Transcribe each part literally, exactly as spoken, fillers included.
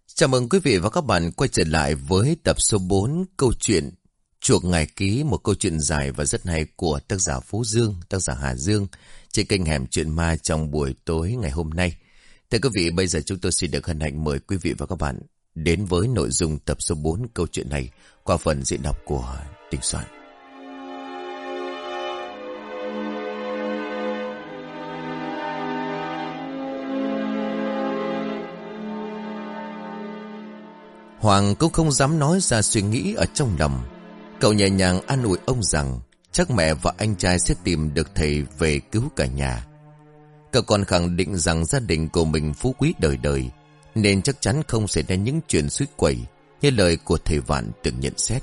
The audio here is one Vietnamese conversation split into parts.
Chào mừng quý vị và các bạn quay trở lại với tập số bốn câu chuyện Chuộc Ngải Ký, một câu chuyện dài và rất hay của tác giả Phú Dương, tác giả Hà Dương trên kênh Hẻm Chuyện Ma trong buổi tối ngày hôm nay. Thưa quý vị, bây giờ chúng tôi xin được hân hạnh mời quý vị và các bạn đến với nội dung tập số bốn câu chuyện này qua phần diễn đọc của Đình Soạn. Hoàng cũng không dám nói ra suy nghĩ ở trong lòng. Cậu nhẹ nhàng an ủi ông rằng chắc mẹ và anh trai sẽ tìm được thầy về cứu cả nhà. Cậu còn khẳng định rằng gia đình của mình phú quý đời đời, nên chắc chắn không xảy ra những chuyện suýt quẩy như lời của thầy Vạn từng nhận xét.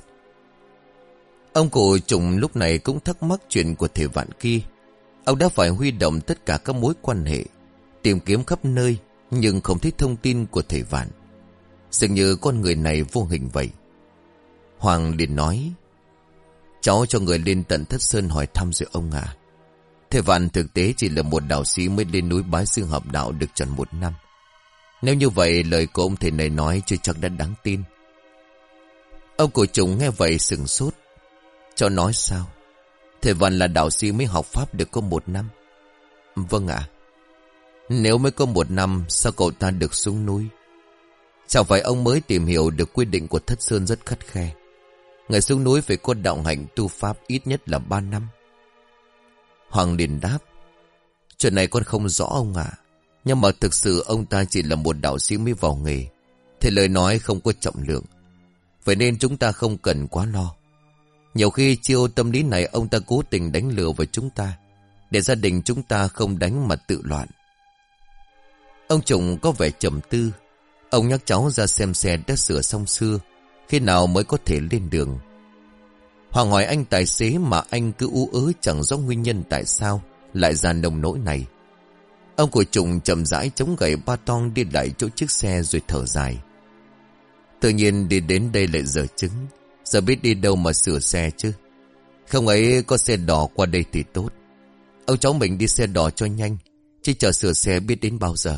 Ông cụ Trùng lúc này cũng thắc mắc chuyện của thầy Vạn kia. Ông đã phải huy động tất cả các mối quan hệ, tìm kiếm khắp nơi, nhưng không thấy thông tin của thầy Vạn. Dường như con người này vô hình vậy. Hoàng liền nói: cháu cho người lên tận Thất Sơn hỏi thăm rồi ông ạ. À. Thầy Vạn thực tế chỉ là một đạo sĩ mới lên núi bái sư hợp đạo được tròn một năm. Nếu như vậy, lời của ông thầy này nói chưa chắc đã đáng tin. Ông cụ Trùng nghe vậy sừng sốt. Cháu nói sao? Thầy Vạn là đạo sĩ mới học pháp được có một năm. Vâng ạ. À. Nếu mới có một năm, sao cậu ta được xuống núi? Chẳng phải ông mới tìm hiểu được quy định của Thất Sơn rất khắt khe. Người xuống núi phải có đạo hạnh tu pháp ít nhất là ba năm. Hoàng liền đáp: chuyện này con không rõ ông ạ. À. Nhưng mà thực sự ông ta chỉ là một đạo sĩ mới vào nghề, thì lời nói không có trọng lượng. Vậy nên chúng ta không cần quá lo. Nhiều khi chiêu tâm lý này ông ta cố tình đánh lừa vào chúng ta, để gia đình chúng ta không đánh mà tự loạn. Ông Trùng có vẻ trầm tư. Ông nhắc cháu ra xem xe đã sửa xong xưa, khi nào mới có thể lên đường. Hoàng hỏi anh tài xế mà anh cứ ú ớ chẳng rõ nguyên nhân tại sao lại ra nông nỗi này. Ông của Trùng chậm rãi chống gậy ba toang đi lại chỗ chiếc xe rồi thở dài. Tự nhiên đi đến đây lại dở chứng, giờ biết đi đâu mà sửa xe chứ. Không ấy có xe đỏ qua đây thì tốt. Ông cháu mình đi xe đỏ cho nhanh, chứ chờ sửa xe biết đến bao giờ.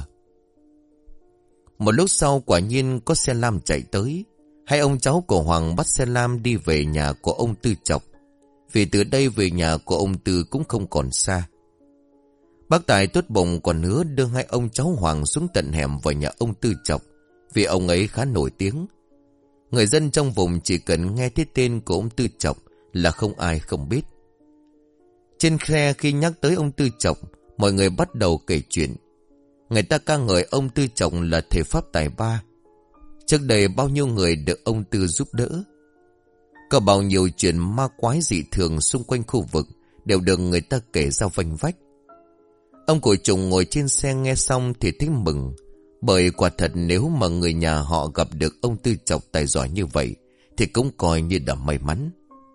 Một lúc sau quả nhiên có xe lam chạy tới. Hai ông cháu của Hoàng bắt xe lam đi về nhà của ông Tư Chọc, vì từ đây về nhà của ông Tư cũng không còn xa. Bác Tài tốt bụng còn hứa đưa hai ông cháu Hoàng xuống tận hẻm vào nhà ông Tư Chọc, vì ông ấy khá nổi tiếng. Người dân trong vùng chỉ cần nghe thấy tên của ông Tư Chọc là không ai không biết. Trên xe khi nhắc tới ông Tư Chọc, mọi người bắt đầu kể chuyện. Người ta ca ngợi ông Tư Chọc là thầy pháp tài ba. Trước đây bao nhiêu người được ông Tư giúp đỡ. Có bao nhiêu chuyện ma quái dị thường xung quanh khu vực đều được người ta kể ra vanh vách. Ông cụ Trùng ngồi trên xe nghe xong thì thấy mừng, bởi quả thật nếu mà người nhà họ gặp được ông Tư Chọc tài giỏi như vậy thì cũng coi như đã may mắn.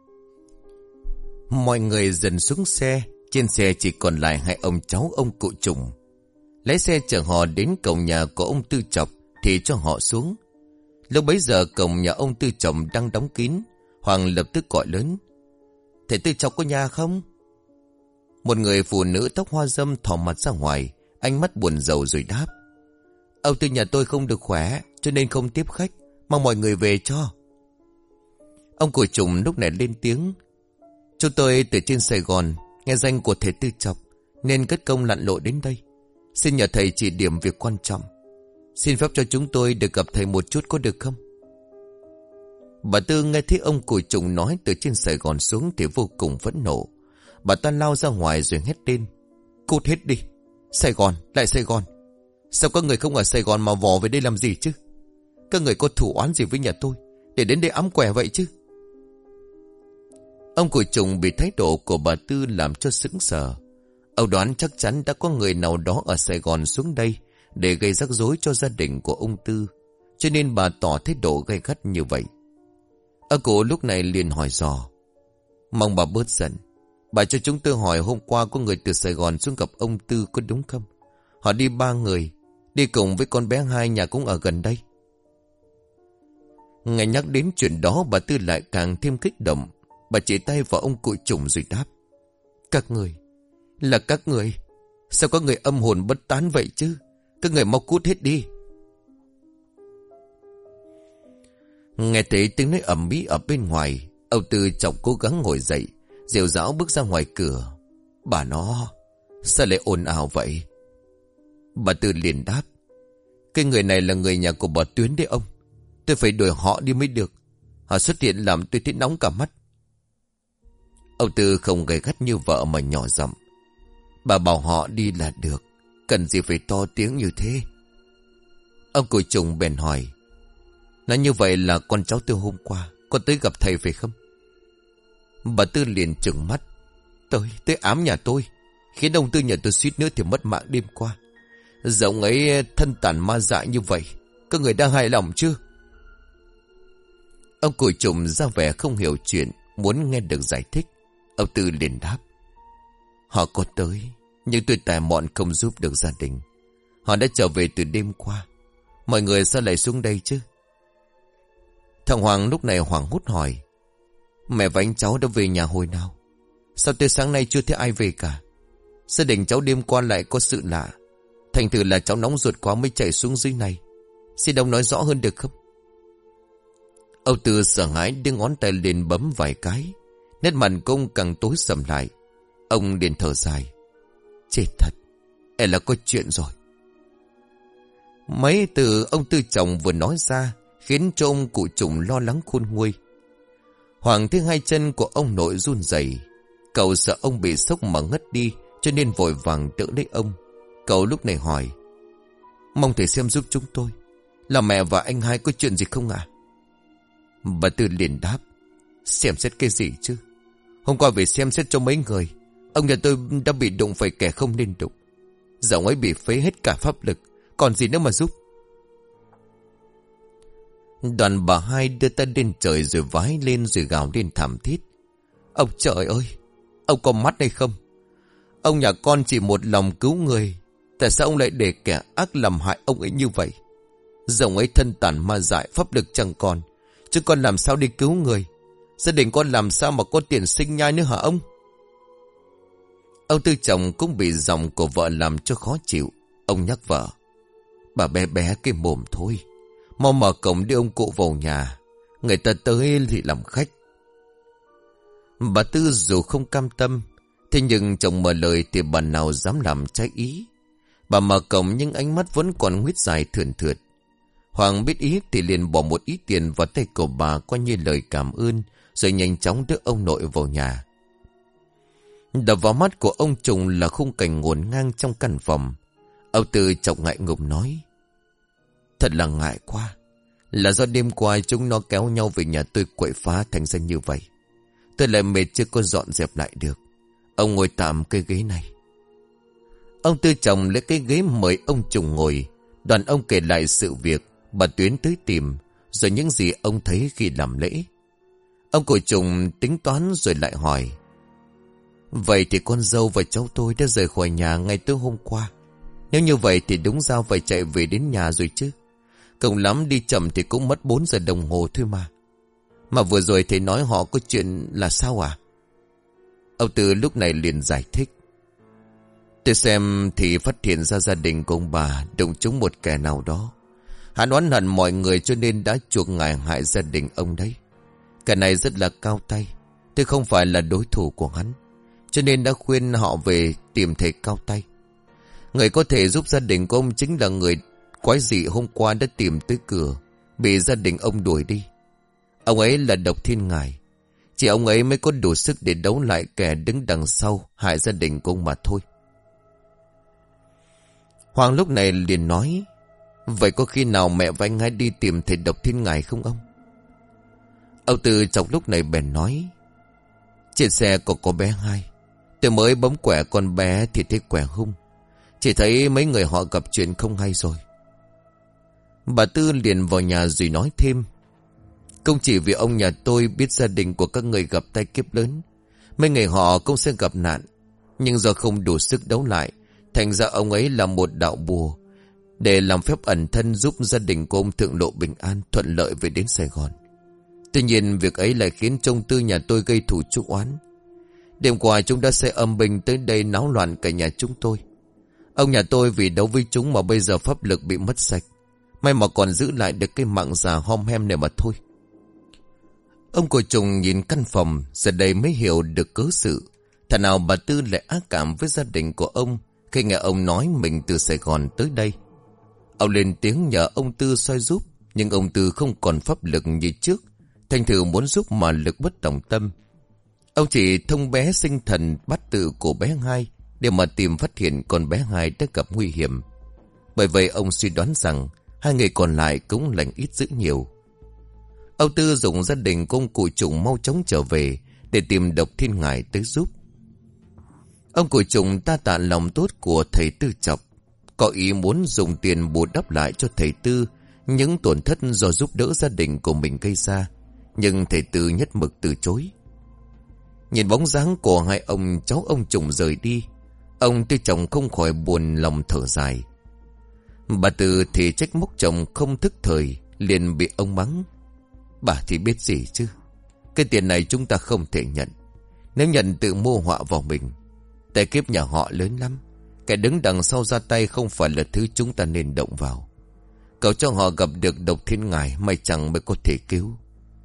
Mọi người dần xuống xe. Trên xe chỉ còn lại hai ông cháu ông cụ Trùng. Lái xe chở họ đến cổng nhà của ông Tư Chọc thì cho họ xuống. Lúc bấy giờ cổng nhà ông Tư Chọc đang đóng kín. Hoàng lập tức gọi lớn: thầy Tư Chọc có nhà không? Một người phụ nữ tóc hoa râm thò mặt ra ngoài, ánh mắt buồn rầu rồi đáp: ông Tư nhà tôi không được khỏe, cho nên không tiếp khách, mong mọi người về cho. Ông cụ Trùng lúc này lên tiếng: chúng tôi từ trên Sài Gòn nghe danh của thầy Tư Chọc nên cất công lặn lội đến đây, xin nhờ thầy chỉ điểm việc quan trọng. Xin phép cho chúng tôi được gặp thầy một chút có được không? Bà Tư nghe thấy ông cụ Trùng nói từ trên Sài Gòn xuống thì vô cùng phẫn nộ. Bà ta lao ra ngoài rồi hét lên: cút hết đi! Sài Gòn, lại Sài Gòn! Sao các người không ở Sài Gòn mà vò về đây làm gì chứ? Các người có thủ oán gì với nhà tôi để đến đây ẵm quẻ vậy chứ? Ông cụ Trùng bị thái độ của bà Tư làm cho sững sờ. Ông đoán chắc chắn đã có người nào đó ở Sài Gòn xuống đây để gây rắc rối cho gia đình của ông Tư, cho nên bà tỏ thái độ gay gắt như vậy. Ông cụ lúc này liền hỏi dò: mong bà bớt giận. Bà cho chúng tôi hỏi hôm qua có người từ Sài Gòn xuống gặp ông Tư có đúng không? Họ đi ba người, đi cùng với con bé hai nhà cũng ở gần đây. Nghe nhắc đến chuyện đó, bà Tư lại càng thêm kích động. Bà chỉ tay vào ông cụ Trùng rồi đáp: các người, là các người. Sao có người âm hồn bất tán vậy chứ? Các người mau cút hết đi. Nghe thấy tiếng nói ầm ĩ ở bên ngoài, ông Tư Trọng cố gắng ngồi dậy, rều rão bước ra ngoài cửa. Bà nó, sao lại ồn ào vậy? Bà Tư liền đáp. Cái người này là người nhà của bà Tuyến đấy ông. Tôi phải đuổi họ đi mới được. Họ xuất hiện làm tôi thấy nóng cả mắt. Ông Tư không gay gắt như vợ mà nhỏ giọng. Bà bảo họ đi là được, cần gì phải to tiếng như thế? Ông Cùi Trùng bèn hỏi. Nói như vậy là con cháu tôi hôm qua có tới gặp thầy phải không? Bà Tư liền trừng mắt. Tới, tới ám nhà tôi, khiến ông Tư nhà tôi suýt nữa thì mất mạng đêm qua. Giờ ông ấy thân tàn ma dại như vậy, các người đang hài lòng chứ? Ông Cùi Trùng ra vẻ không hiểu chuyện, muốn nghe được giải thích. Ông Tư liền đáp. Họ có tới, nhưng tôi tài mọn không giúp được gia đình. Họ đã trở về từ đêm qua. Mọi người sao lại xuống đây chứ? Thằng Hoàng lúc này hoảng hốt hỏi. Mẹ và anh cháu đã về nhà hồi nào? Sao tới sáng nay chưa thấy ai về cả? Gia đình cháu đêm qua lại có sự lạ. Thành thử là cháu nóng ruột quá mới chạy xuống dưới này. Xin ông nói rõ hơn được không? Âu Tư sợ hãi đưa ngón tay lên bấm vài cái. Nét mặt công càng tối sầm lại. Ông liền thở dài. Chết thật, e là có chuyện rồi. Mấy từ ông Tư Trọng vừa nói ra khiến cho ông Cụ Trùng lo lắng khôn nguôi. Hoàng thấy hai chân của ông nội run rẩy. Cậu sợ ông bị sốc mà ngất đi, cho nên vội vàng đỡ lấy ông. Cậu lúc này hỏi. Mong thầy xem giúp chúng tôi, là mẹ và anh hai có chuyện gì không ạ? Bà Tư liền đáp. Xem xét cái gì chứ? Hôm qua về xem xét cho mấy người, ông nhà tôi đã bị đụng phải kẻ không nên đụng. Giờ ông ấy bị phế hết cả pháp lực, còn gì nữa mà giúp? Đoàn bà hai đưa tay lên trời rồi vái lên rồi gào lên thảm thiết. Ông trời ơi, ông có mắt hay không? Ông nhà con chỉ một lòng cứu người, tại sao ông lại để kẻ ác làm hại ông ấy như vậy? Giờ ông ấy thân tàn ma dại, pháp lực chẳng còn, chứ con làm sao đi cứu người? Gia đình con làm sao mà có tiền sinh nhai nữa hả ông? Ông Tư Trọng cũng bị giọng của vợ làm cho khó chịu. Ông nhắc vợ. Bà bé bé cái mồm thôi, mau mở cổng đưa ông cụ vào nhà, người ta tới thì làm khách. Bà Tư dù không cam tâm, thế nhưng chồng mở lời thì bà nào dám làm trái ý. Bà mở cổng nhưng ánh mắt vẫn còn huyết dài thườn thượt. Hoàng biết ý thì liền bỏ một ít tiền vào tay của bà coi như lời cảm ơn, rồi nhanh chóng đưa ông nội vào nhà. Đập vào mắt của ông Trùng là khung cảnh ngổn ngang trong căn phòng. Ông Tư Trọng ngại ngùng nói. Thật là ngại quá, là do đêm qua chúng nó kéo nhau về nhà tôi quậy phá thành ra như vậy. Tôi lại mệt chưa có dọn dẹp lại được. Ông ngồi tạm cái ghế này. Ông Tư Trọng lấy cái ghế mời ông Trùng ngồi. Đoàn ông kể lại sự việc bà Tuyến tới tìm, rồi những gì ông thấy khi làm lễ. Ông Cùi Trùng tính toán rồi lại hỏi. Vậy thì con dâu và cháu tôi đã rời khỏi nhà ngay tối hôm qua. Nếu như vậy thì đúng giao phải chạy về đến nhà rồi chứ. Cộng lắm đi chậm thì cũng mất bốn giờ đồng hồ thôi mà. Mà vừa rồi thầy nói họ có chuyện là sao à? Ông Tư lúc này liền giải thích. Tôi xem thì phát hiện ra gia đình của ông bà đụng trúng một kẻ nào đó. Hắn oán hận mọi người cho nên đã chuộc ngài hại gia đình ông đấy. Kẻ này rất là cao tay. Tôi không phải là đối thủ của hắn, cho nên đã khuyên họ về tìm thầy cao tay. Người có thể giúp gia đình của ông chính là người quái dị hôm qua đã tìm tới cửa, bị gia đình ông đuổi đi. Ông ấy là Độc Thiên Ngài. Chỉ ông ấy mới có đủ sức để đấu lại kẻ đứng đằng sau hại gia đình của ông mà thôi. Hoàng lúc này liền nói. Vậy có khi nào mẹ và anh hai đi tìm thầy Độc Thiên Ngài không ông? Ông Tư Trọng lúc này bèn nói. Trên xe có có bé hai. Tôi mới bấm quẻ con bé thì thấy quẻ hung. Chỉ thấy mấy người họ gặp chuyện không hay rồi. Bà Tư liền vào nhà rồi nói thêm. Không chỉ vì ông nhà tôi biết gia đình của các người gặp tai kiếp lớn, mấy người họ cũng sẽ gặp nạn. Nhưng do không đủ sức đấu lại, thành ra ông ấy là một đạo bùa để làm phép ẩn thân giúp gia đình của ông thượng lộ bình an, thuận lợi về đến Sài Gòn. Tuy nhiên việc ấy lại khiến trong Tư nhà tôi gây thù chuốc oán. Đêm qua chúng đã xe âm binh tới đây náo loạn cả nhà chúng tôi. Ông nhà tôi vì đấu với chúng mà bây giờ pháp lực bị mất sạch. May mà còn giữ lại được cái mạng già hom hem này mà thôi. Ông cụ Trùng nhìn căn phòng, giờ đây mới hiểu được cớ sự. Thà nào bà Tư lại ác cảm với gia đình của ông khi nghe ông nói mình từ Sài Gòn tới đây. Ông lên tiếng nhờ ông Tư soi giúp, nhưng ông Tư không còn pháp lực như trước, thành thử muốn giúp mà lực bất tòng tâm. Ông chỉ thông bé sinh thần bát tự của bé hai để mà tìm phát hiện con bé hai đã gặp nguy hiểm. Bởi vậy ông suy đoán rằng hai người còn lại cũng lành ít dữ nhiều. Ông Tư dùng gia đình của ông cụ Trùng mau chóng trở về để tìm Độc Thiên Ngải tới giúp. Ông cụ Trùng ta tạ lòng tốt của thầy Tư Chọc, có ý muốn dùng tiền bù đắp lại cho thầy Tư những tổn thất do giúp đỡ gia đình của mình gây ra, nhưng thầy Tư nhất mực từ chối. Nhìn bóng dáng của hai ông cháu ông Trùng rời đi, ông Tư Chồng không khỏi buồn lòng thở dài. Bà Tư thì trách móc chồng không thức thời, liền bị ông mắng. Bà thì biết gì chứ, cái tiền này chúng ta không thể nhận. Nếu nhận tự mua họa vào mình. Tài kiếp nhà họ lớn lắm, kẻ đứng đằng sau ra tay không phải là thứ chúng ta nên động vào. Cậu cho họ gặp được Độc Thiên Ngải, may chẳng mới có thể cứu.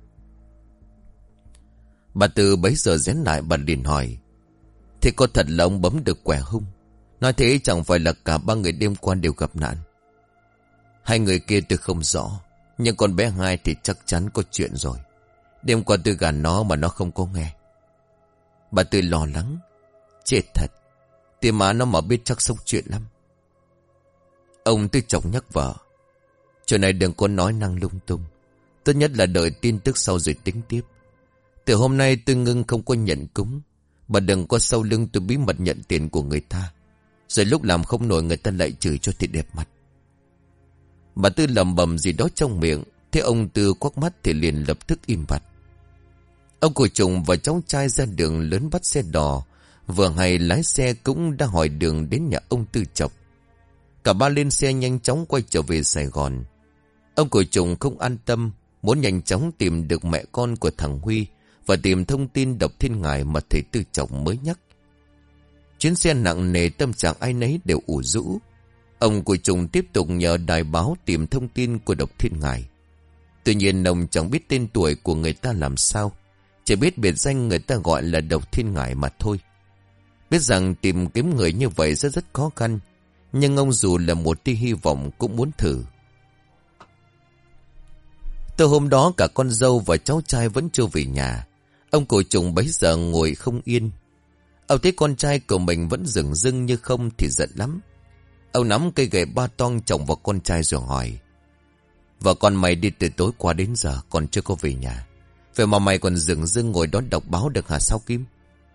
Bà Tư bấy giờ rén lại, bà liền hỏi. Thế có thật là ông bấm được quẻ hung? Nói thế chẳng phải là cả ba người đêm qua đều gặp nạn? Hai người kia tôi không rõ, nhưng con bé hai thì chắc chắn có chuyện rồi. Đêm qua tôi gàn nó mà nó không có nghe. Bà Tư lo lắng. Chết thật, tìm má nó mà biết chắc sống chuyện lắm. Ông Tư Chọc nhắc vợ. Chuyện này đừng có nói năng lung tung, tốt nhất là đợi tin tức sau rồi tính tiếp. Từ hôm nay tôi ngưng không có nhận cúng. Bà đừng có sau lưng tôi bí mật nhận tiền của người ta, rồi lúc làm không nổi người ta lại chửi cho thì đẹp mặt. Bà Tư lẩm bẩm gì đó trong miệng, thế ông Tư quắc mắt thì liền lập tức im bặt. Ông cụ Trùng và cháu trai ra đường lớn bắt xe đò, vừa hay lái xe cũng đã hỏi đường đến nhà ông Tư Chọc. Cả ba lên xe nhanh chóng quay trở về Sài Gòn. Ông cụ Trùng không an tâm, muốn nhanh chóng tìm được mẹ con của thằng Huy và tìm thông tin Độc Thiên Ngải mà thầy Tư Chọc mới nhắc. Chuyến xe nặng nề, tâm trạng ai nấy đều ủ rũ. Ông cụ Trùng tiếp tục nhờ đài báo tìm thông tin của Độc Thiên Ngải. Tuy nhiên ông chẳng biết tên tuổi của người ta làm sao, chỉ biết biệt danh người ta gọi là Độc Thiên Ngải mà thôi. Biết rằng tìm kiếm người như vậy rất rất khó khăn, nhưng ông dù là một tia hy vọng cũng muốn thử. Từ hôm đó cả con dâu và cháu trai vẫn chưa về nhà. Ông cụ Trùng bấy giờ ngồi không yên. Ông thấy con trai của mình vẫn dửng dưng như không thì giận lắm. Ông nắm cây gậy ba toang chồng vào con trai rồi hỏi. Vợ con mày đi từ tối qua đến giờ còn chưa có về nhà, vậy mà mày còn dửng dưng ngồi đó đọc báo được hả sao Kim?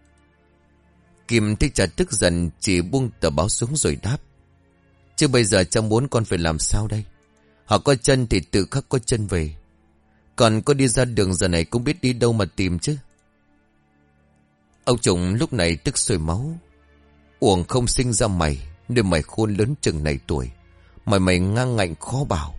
Kim thấy cha tức giận, chỉ buông tờ báo xuống rồi đáp. Chứ bây giờ cha muốn con phải làm sao đây? Họ có chân thì tự khắc có chân về. Còn có đi ra đường giờ này cũng biết đi đâu mà tìm chứ. Ông Trùng lúc này tức sôi máu. Uổng không sinh ra mày, nên mày khôn lớn chừng này tuổi. Mày mày ngang ngạnh khó bảo.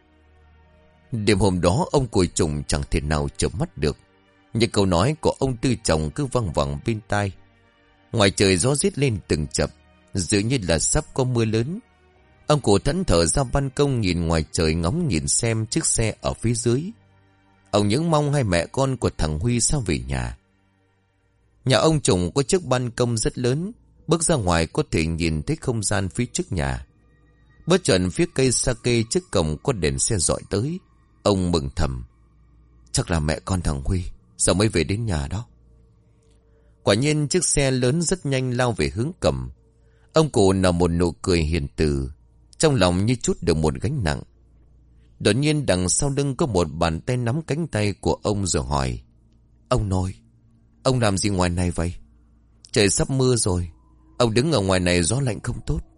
Đêm hôm đó ông cụ Trùng chẳng thể nào chợp mắt được. Những câu nói của ông Tư Chồng cứ văng vẳng bên tai. Ngoài trời gió rít lên từng chập, dường như là sắp có mưa lớn. Ông cụ thẫn thờ ra ban công nhìn ngoài trời, ngóng nhìn xem chiếc xe ở phía dưới. Ông những mong hai mẹ con của thằng Huy sao về nhà. Nhà ông Trùng có chiếc ban công rất lớn, bước ra ngoài có thể nhìn thấy không gian phía trước nhà. Bất chợt phía cây sake trước cổng có đèn xe dọi tới. Ông mừng thầm. Chắc là mẹ con thằng Huy, sao mới về đến nhà đó. Quả nhiên chiếc xe lớn rất nhanh lao về hướng cổng. Ông cụ nở một nụ cười hiền từ, trong lòng như chút được một gánh nặng. Đột nhiên đằng sau lưng có một bàn tay nắm cánh tay của ông rồi hỏi. Ông nội, ông làm gì ngoài này vậy? Trời sắp mưa rồi, ông đứng ở ngoài này gió lạnh không tốt.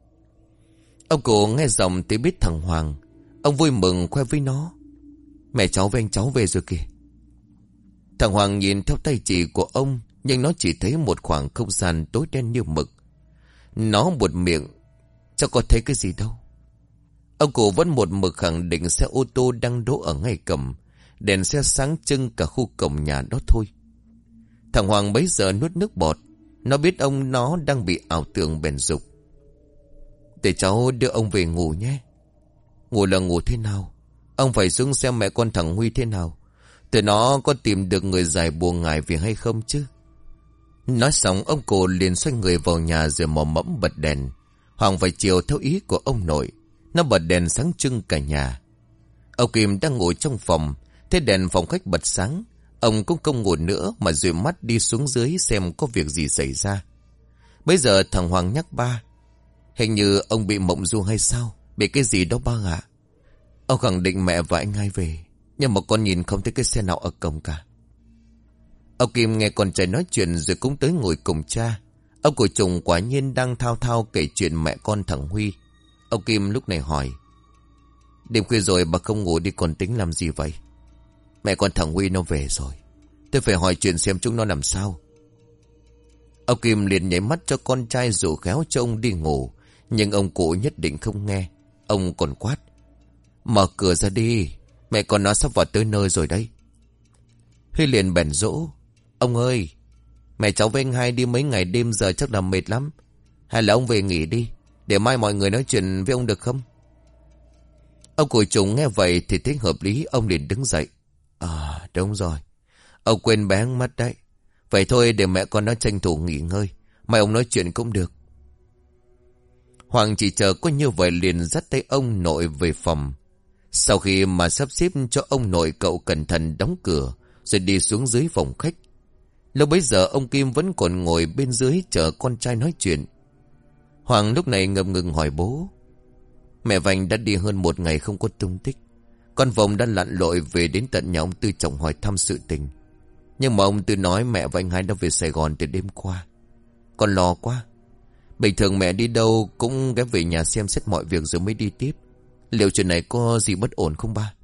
Ông cụ nghe giọng thì biết thằng Hoàng. Ông vui mừng khoe với nó. Mẹ cháu với anh cháu về rồi kìa. Thằng Hoàng nhìn theo tay chỉ của ông, nhưng nó chỉ thấy một khoảng không gian tối đen như mực. Nó buột miệng. Cháu có thấy cái gì đâu. Ông cụ vẫn một mực khẳng định xe ô tô đang đỗ ở ngay cổng. Đèn xe sáng trưng cả khu cổng nhà đó thôi. Thằng Hoàng bấy giờ nuốt nước bọt. Nó biết ông nó đang bị ảo tưởng bèn dục. Để cháu đưa ông về ngủ nhé. Ngủ là ngủ thế nào? Ông phải xuống xem mẹ con thằng Huy thế nào. Tụi nó có tìm được người giải bùa ngài về hay không chứ? Nói xong ông cụ liền xoay người vào nhà rồi mò mẫm bật đèn. Hoàng phải chiều theo ý của ông nội. Nó bật đèn sáng trưng cả nhà. Ông Kim đang ngồi trong phòng. Thế đèn phòng khách bật sáng. Ông cũng không ngồi nữa mà dụi mắt đi xuống dưới xem có việc gì xảy ra. Bây giờ thằng Hoàng nhắc ba. Hình như ông bị mộng du hay sao? Bị cái gì đó ba ạ? Ông khẳng định mẹ và anh hai về. Nhưng mà con nhìn không thấy cái xe nào ở cổng cả. Ông Kim nghe con trai nói chuyện rồi cũng tới ngồi cùng cha. Ông cụ Trùng quả nhiên đang thao thao kể chuyện mẹ con thằng Huy. Ông Kim lúc này hỏi. Đêm khuya rồi bà không ngủ đi còn tính làm gì vậy? Mẹ con thằng Huy nó về rồi. Tôi phải hỏi chuyện xem chúng nó làm sao. Ông Kim liền nhảy mắt cho con trai dụ khéo cho ông đi ngủ. Nhưng ông cụ nhất định không nghe. Ông còn quát. Mở cửa ra đi. Mẹ con nó sắp vào tới nơi rồi đấy. Huy liền bèn dỗ. Ông ơi, mẹ cháu với anh hai đi mấy ngày đêm giờ chắc là mệt lắm. Hay là ông về nghỉ đi, để mai mọi người nói chuyện với ông được không? Ông cụ Trùng nghe vậy thì thấy hợp lý. Ông liền đứng dậy. À đúng rồi, ông quên bé mất đấy. Vậy thôi để mẹ con nó tranh thủ nghỉ ngơi, mai ông nói chuyện cũng được. Hoàng chỉ chờ có như vậy liền dắt tay ông nội về phòng. Sau khi mà sắp xếp cho ông nội cậu cẩn thận đóng cửa, rồi đi xuống dưới phòng khách. Lúc bấy giờ ông Kim vẫn còn ngồi bên dưới chờ con trai nói chuyện. Hoàng lúc này ngập ngừng hỏi bố. Mẹ Vành đã đi hơn một ngày không có tung tích. Con Vòng đã lặn lội về đến tận nhà ông Tư Trọng hỏi thăm sự tình. Nhưng mà ông Tư nói mẹ và anh hai đã về Sài Gòn từ đêm qua. Con lo quá. Bình thường mẹ đi đâu cũng ghé về nhà xem xét mọi việc rồi mới đi tiếp. Liệu chuyện này có gì bất ổn không ba?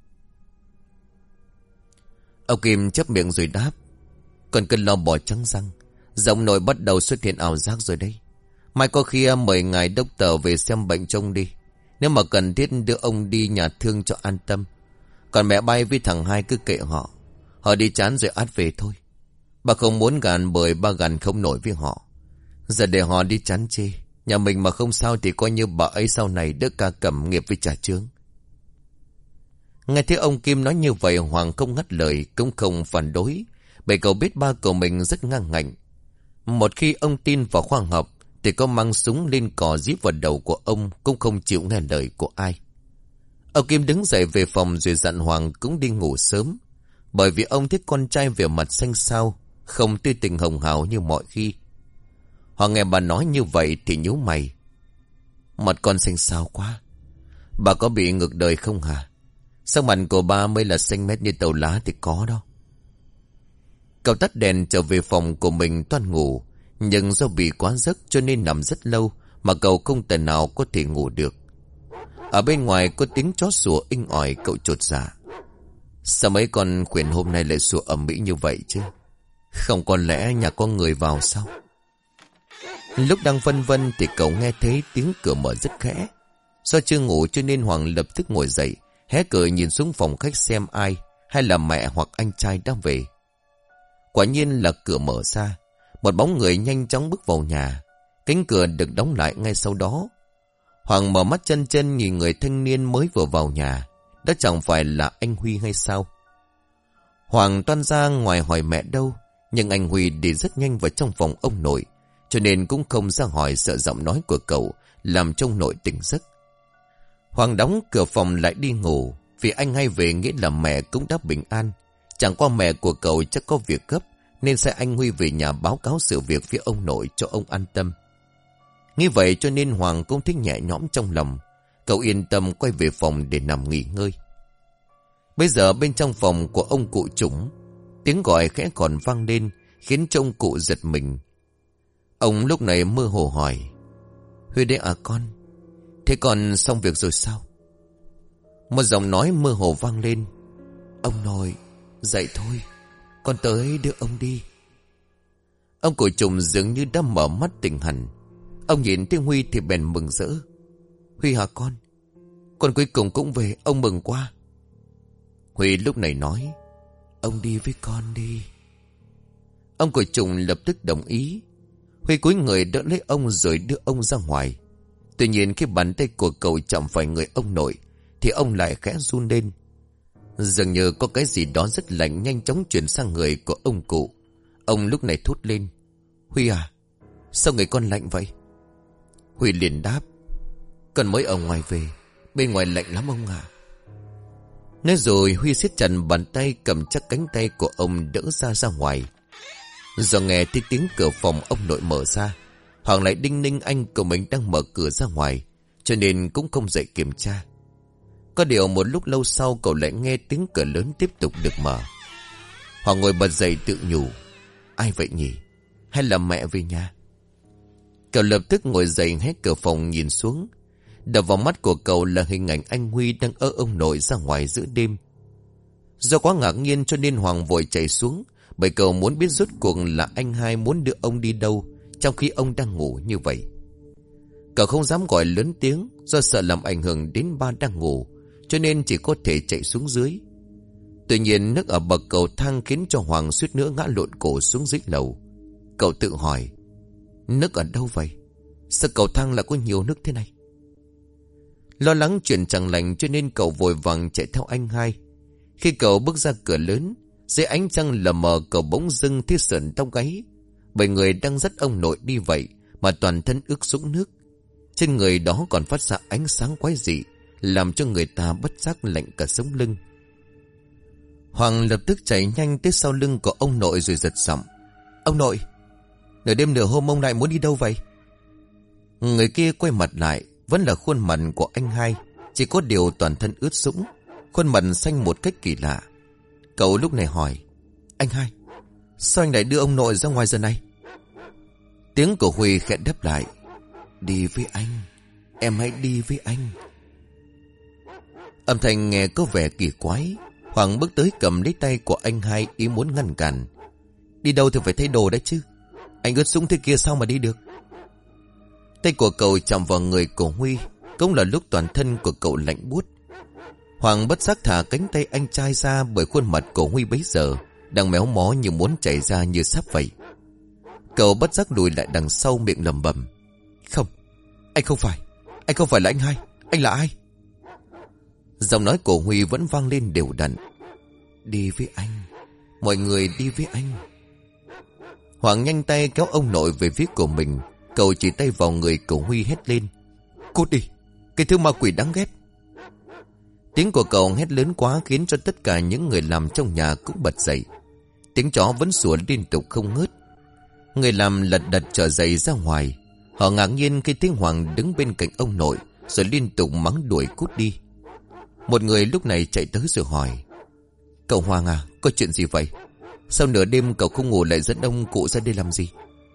Ông Kim chép miệng rồi đáp. Còn cần lo bỏ trắng răng. Giọng nội bắt đầu xuất hiện ảo giác rồi đấy. Mai có khi mời ngài đốc tờ về xem bệnh trông đi. Nếu mà cần thiết đưa ông đi nhà thương cho an tâm. Còn mẹ Bay với thằng hai cứ kệ họ. Họ đi chán rồi át về thôi. Bà không muốn gàn bởi ba gàn không nổi với họ. Giờ để họ đi chán chê. Nhà mình mà không sao thì coi như bà ấy sau này đỡ ca cầm nghiệp với trả chướng. Nghe thấy ông Kim nói như vậy, Hoàng không ngắt lời cũng không phản đối. Bởi cậu biết ba cậu mình rất ngang ngạnh. Một khi ông tin vào khoa học thì có mang súng lên cò giết vào đầu của ông cũng không chịu nghe lời của ai. Ông Kim đứng dậy về phòng rồi dặn Hoàng cũng đi ngủ sớm. Bởi vì ông thích con trai về mặt xanh xao, không tươi tình hồng hào như mọi khi. Hoàng nghe bà nói như vậy thì nhíu mày. Mặt con xanh xao quá. Bà có bị ngược đời không hả? Sao mặt của ba mới là xanh mét như tàu lá thì có đâu. Cậu tắt đèn trở về phòng của mình toan ngủ. Nhưng do bị quá giấc cho nên nằm rất lâu mà cậu không thể nào có thể ngủ được. Ở bên ngoài có tiếng chó sủa inh ỏi, cậu chột dạ. Sao mấy con khuyển hôm nay lại sủa ầm ĩ như vậy chứ? Không có lẽ nhà có người vào sao? Lúc đang vân vân thì cậu nghe thấy tiếng cửa mở rất khẽ. Do chưa ngủ cho nên Hoàng lập tức ngồi dậy, hé cửa nhìn xuống phòng khách xem ai, hay là mẹ hoặc anh trai đang về. Quả nhiên là cửa mở ra. Một bóng người nhanh chóng bước vào nhà. Cánh cửa được đóng lại ngay sau đó. Hoàng mở mắt chân chân nhìn người thanh niên mới vừa vào nhà. Đó chẳng phải là anh Huy hay sao? Hoàng toan ra ngoài hỏi mẹ đâu. Nhưng anh Huy đi rất nhanh vào trong phòng ông nội, cho nên cũng không ra hỏi, sợ giọng nói của cậu làm trong nội tỉnh giấc. Hoàng đóng cửa phòng lại đi ngủ. Vì anh hay về nghĩa là mẹ cũng đã bình an. Chẳng qua mẹ của cậu chắc có việc gấp, nên sẽ anh Huy về nhà báo cáo sự việc với ông nội cho ông an tâm. Như vậy cho nên Hoàng cũng thích nhẹ nhõm trong lòng. Cậu yên tâm quay về phòng để nằm nghỉ ngơi. Bây giờ bên trong phòng của ông cụ Trũng, tiếng gọi khẽ còn vang lên, khiến cho ông cụ giật mình. Ông lúc này mơ hồ hỏi. Huy đấy à con? Thế con xong việc rồi sao? Một giọng nói mơ hồ vang lên. Ông nội, dậy thôi, con tới đưa ông đi. Ông cụ Trùng dường như đã mở mắt tỉnh hẳn. Ông nhìn thấy Huy thì bèn mừng rỡ. Huy hả con? Con cuối cùng cũng về, ông mừng quá. Huy lúc này nói. Ông đi với con đi. Ông cụ Trùng lập tức đồng ý. Huy cúi người đỡ lấy ông rồi đưa ông ra ngoài. Tuy nhiên khi bàn tay của cậu chạm phải người ông nội thì ông lại khẽ run lên. Dường như có cái gì đó rất lạnh nhanh chóng chuyển sang người của ông cụ. Ông lúc này thốt lên: Huy à, sao người con lạnh vậy? Huy liền đáp: Con mới ở ngoài về, bên ngoài lạnh lắm ông à. Nói rồi Huy siết chặt bàn tay cầm chắc cánh tay của ông đỡ ra ra ngoài. Do nghe thấy tiếng cửa phòng ông nội mở ra, Hoàng lại đinh ninh anh của mình đang mở cửa ra ngoài, cho nên cũng không dậy kiểm tra. Có điều một lúc lâu sau cậu lại nghe tiếng cửa lớn tiếp tục được mở. Hoàng ngồi bật dậy tự nhủ: Ai vậy nhỉ? Hay là mẹ về nhà? Cậu lập tức ngồi dậy hé cửa phòng nhìn xuống. Đập vào mắt của cậu là hình ảnh anh Huy đang ơ ông nội ra ngoài giữa đêm. Do quá ngạc nhiên cho nên Hoàng vội chạy xuống, bởi cậu muốn biết rốt cuộc là anh hai muốn đưa ông đi đâu trong khi ông đang ngủ như vậy. Cậu không dám gọi lớn tiếng do sợ làm ảnh hưởng đến ba đang ngủ, cho nên chỉ có thể chạy xuống dưới. Tuy nhiên nước ở bậc cầu thang khiến cho Hoàng suýt nữa ngã lộn cổ xuống dưới lầu. Cậu tự hỏi: Nước ở đâu vậy? Sao cầu thang lại có nhiều nước thế này? Lo lắng chuyện chẳng lành cho nên cậu vội vàng chạy theo anh hai. Khi cậu bước ra cửa lớn, dưới ánh trăng lờ mờ cậu bỗng dưng thấy sởn tóc gáy. Bởi người đang dắt ông nội đi vậy mà toàn thân ướt sũng nước. Trên người đó còn phát ra ánh sáng quái dị, làm cho người ta bất giác lạnh cả sống lưng. Hoàng lập tức chạy nhanh tới sau lưng của ông nội rồi giật giọng: Ông nội, nửa đêm nửa hôm ông lại muốn đi đâu vậy? Người kia quay mặt lại, vẫn là khuôn mặt của anh hai, chỉ có điều toàn thân ướt sũng, khuôn mặt xanh một cách kỳ lạ. Cậu lúc này hỏi: Anh hai, sao anh lại đưa ông nội ra ngoài giờ này? Tiếng của Huy khẽ đáp lại: Đi với anh, em hãy đi với anh. Âm thanh nghe có vẻ kỳ quái. Hoàng bước tới cầm lấy tay của anh hai, ý muốn ngăn cản. Đi đâu thì phải thay đồ đấy chứ, anh ướt sũng thế kia sao mà đi được? Tay của cậu chạm vào người của Huy, cũng là lúc toàn thân của cậu lạnh buốt. Hoàng bất giác thả cánh tay anh trai ra, bởi khuôn mặt của Huy bấy giờ đang méo mó như muốn chảy ra như sắp vậy. Cậu bất giác lùi lại đằng sau, miệng lẩm bẩm: Không, anh không phải, anh không phải là anh hai, anh là ai? Giọng nói của Huy vẫn vang lên đều đặn: Đi với anh, mọi người đi với anh. Hoàng nhanh tay kéo ông nội về phía của mình. Cậu chỉ tay vào người của Huy hét lên: Cút đi, cái thứ ma quỷ đáng ghét. Tiếng của cậu hét lớn quá khiến cho tất cả những người làm trong nhà cũng bật dậy. Tiếng chó vẫn sủa liên tục không ngớt. Người làm lật đật trở dậy ra ngoài. Họ ngạc nhiên khi tiếng Hoàng đứng bên cạnh ông nội, rồi liên tục mắng đuổi cút đi. Một người lúc này chạy tới rồi hỏi: Cậu Hoàng à, có chuyện gì vậy? Sao nửa đêm cậu không ngủ lại dẫn ông cụ ra đây làm gì?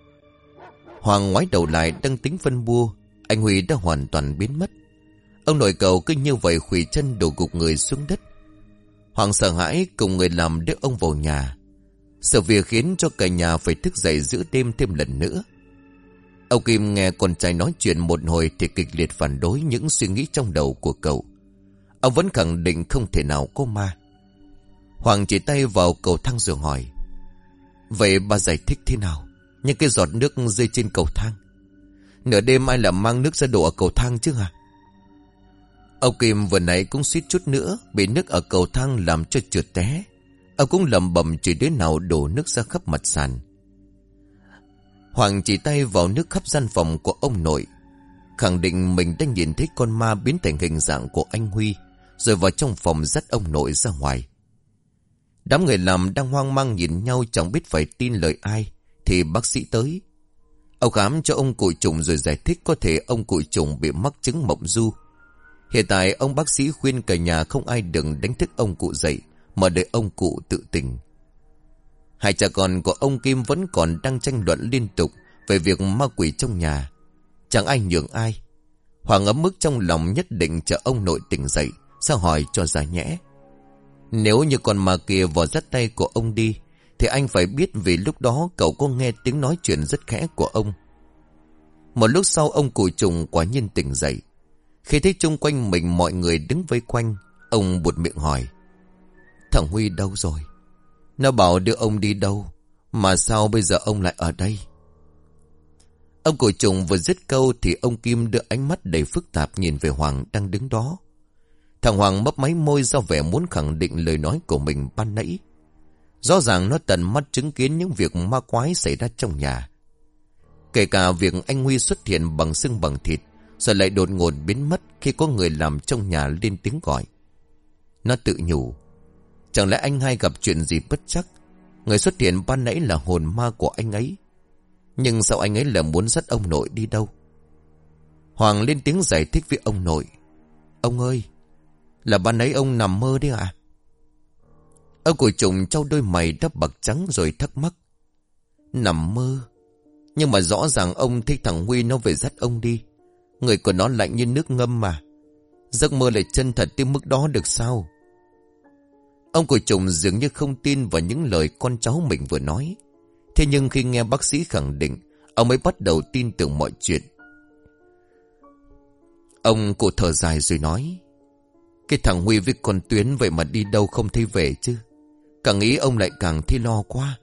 Hoàng ngoái đầu lại đang tính phân bua, anh Huy đã hoàn toàn biến mất. Ông nội cậu cứ như vậy khuỵu chân đổ gục người xuống đất. Hoàng sợ hãi cùng người làm đưa ông vào nhà. Sự việc khiến cho cả nhà phải thức dậy giữa đêm thêm lần nữa. Ông Kim nghe con trai nói chuyện một hồi thì kịch liệt phản đối những suy nghĩ trong đầu của cậu. Ông vẫn khẳng định không thể nào có ma. Hoàng chỉ tay vào cầu thang rồi hỏi: Vậy bà giải thích thế nào những cái giọt nước rơi trên cầu thang? Nửa đêm ai làm mang nước ra đổ ở cầu thang chứ hả? Ông Kim vừa nãy cũng suýt chút nữa bị nước ở cầu thang làm cho trượt té. Ông cũng lẩm bẩm chửi đứa nào đổ nước ra khắp mặt sàn. Hoàng chỉ tay vào nước khắp gian phòng của ông nội, khẳng định mình đã nhìn thấy con ma biến thành hình dạng của anh Huy, rồi vào trong phòng dắt ông nội ra ngoài. Đám người làm đang hoang mang nhìn nhau chẳng biết phải tin lời ai, thì bác sĩ tới. Ông khám cho ông cụ Trùng rồi giải thích có thể ông cụ Trùng bị mắc chứng mộng du. Hiện tại ông bác sĩ khuyên cả nhà không ai đừng đánh thức ông cụ dậy, mà để ông cụ tự tỉnh. Hai cha con của ông Kim vẫn còn đang tranh luận liên tục về việc ma quỷ trong nhà. Chẳng ai nhường ai. Hoàng ấm ức trong lòng nhất định chờ ông nội tỉnh dậy, sao hỏi cho ra nhẽ. Nếu như con ma kia vò dắt tay của ông đi, thì anh phải biết vì lúc đó cậu có nghe tiếng nói chuyện rất khẽ của ông. Một lúc sau ông cụ Trùng quả nhiên tỉnh dậy. Khi thấy chung quanh mình mọi người đứng vây quanh, ông buột miệng hỏi: Thằng Huy đâu rồi? Nó bảo đưa ông đi đâu, mà sao bây giờ ông lại ở đây? Ông cụ Trùng vừa dứt câu thì ông Kim đưa ánh mắt đầy phức tạp nhìn về Hoàng đang đứng đó. Thằng Hoàng mấp máy môi ra vẻ muốn khẳng định lời nói của mình ban nãy. Rõ ràng nó tận mắt chứng kiến những việc ma quái xảy ra trong nhà. Kể cả việc anh Huy xuất hiện bằng xương bằng thịt, rồi lại đột ngột biến mất khi có người làm trong nhà lên tiếng gọi. Nó tự nhủ, chẳng lẽ anh hai gặp chuyện gì bất trắc? Người xuất hiện ban nãy là hồn ma của anh ấy. Nhưng sao anh ấy lại muốn dắt ông nội đi đâu? Hoàng lên tiếng giải thích với ông nội. Ông ơi, là ban nãy ông nằm mơ đấy à? Ông cụ Trùng trao đôi mày đắp bạc trắng rồi thắc mắc. Nằm mơ? Nhưng mà rõ ràng ông thích thằng Huy nó về dắt ông đi. Người của nó lạnh như nước ngâm mà. Giấc mơ lại chân thật tới mức đó được sao? Ông cụ Trùng dường như không tin vào những lời con cháu mình vừa nói. Thế nhưng khi nghe bác sĩ khẳng định, ông mới bắt đầu tin tưởng mọi chuyện. Ông cụ thở dài rồi nói. Cái thằng Huy với con Tuyến vậy mà đi đâu không thấy về chứ. Càng nghĩ ông lại càng thấy lo quá.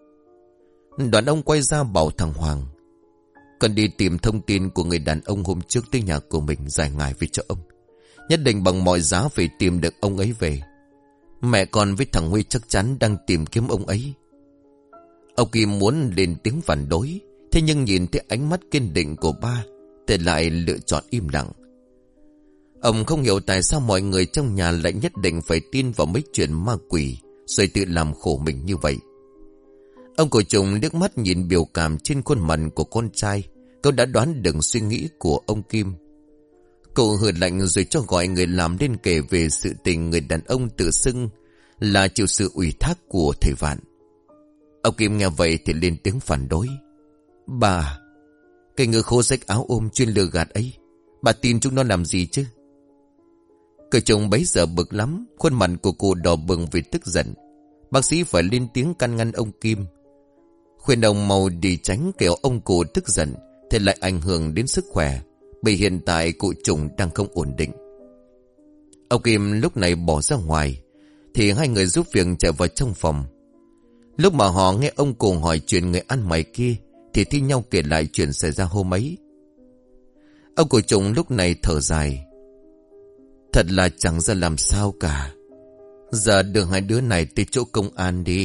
Đoạn ông quay ra bảo thằng Hoàng. Cần đi tìm thông tin của người đàn ông hôm trước tới nhà của mình giải ngài về cho ông. Nhất định bằng mọi giá phải tìm được ông ấy về. Mẹ con với thằng Huy chắc chắn đang tìm kiếm ông ấy. Ông Kim muốn lên tiếng phản đối. Thế nhưng nhìn thấy ánh mắt kiên định của ba thì lại lựa chọn im lặng. Ông không hiểu tại sao mọi người trong nhà lại nhất định phải tin vào mấy chuyện ma quỷ rồi tự làm khổ mình như vậy. Ông cụ Trùng liếc mắt nhìn biểu cảm trên khuôn mặt của con trai. Cậu đã đoán được suy nghĩ của ông Kim. Cậu hừ lạnh rồi cho gọi người làm lên kể về sự tình người đàn ông tự xưng là chịu sự ủy thác của thầy Vạn. Ông Kim nghe vậy thì lên tiếng phản đối. Bà, cái người khô rách áo ôm chuyên lừa gạt ấy, bà tin chúng nó làm gì chứ? Cậu chồng bấy giờ bực lắm, khuôn mặt của cô đỏ bừng vì tức giận. Bác sĩ phải lên tiếng can ngăn ông Kim, khuyên ông mau đi tránh kẻo ông cụ tức giận thì lại ảnh hưởng đến sức khỏe, bởi hiện tại cụ Trùng đang không ổn định. Ông Kim lúc này bỏ ra ngoài thì hai người giúp việc chạy vào trong phòng. Lúc mà họ nghe ông cụ hỏi chuyện người ăn mày kia thì thi nhau kể lại chuyện xảy ra hôm ấy. Ông cụ Trùng lúc này thở dài. Thật là chẳng ra làm sao cả. Giờ đưa hai đứa này tới chỗ công an đi.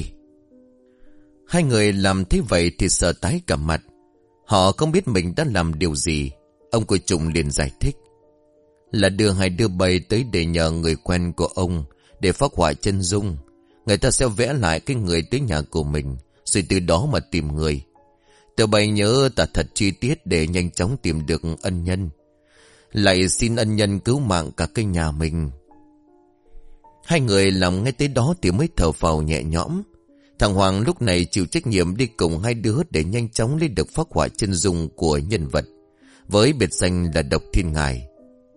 Hai người làm thế vậy thì sợ tái cả mặt. Họ không biết mình đã làm điều gì. Ông cụ Trùng liền giải thích. Là đưa hai đứa bay tới để nhờ người quen của ông để phác họa chân dung. Người ta sẽ vẽ lại cái người tới nhà của mình, rồi từ đó mà tìm người. Tụi bay nhớ ta thật chi tiết để nhanh chóng tìm được ân nhân. Lại xin ân nhân cứu mạng cả cái nhà mình. Hai người làm ngay tới đó thì mới thở phào nhẹ nhõm. Thằng Hoàng lúc này chịu trách nhiệm đi cùng hai đứa để nhanh chóng lấy được phác họa chân dung của nhân vật, với biệt danh là Độc Thiên Ngài.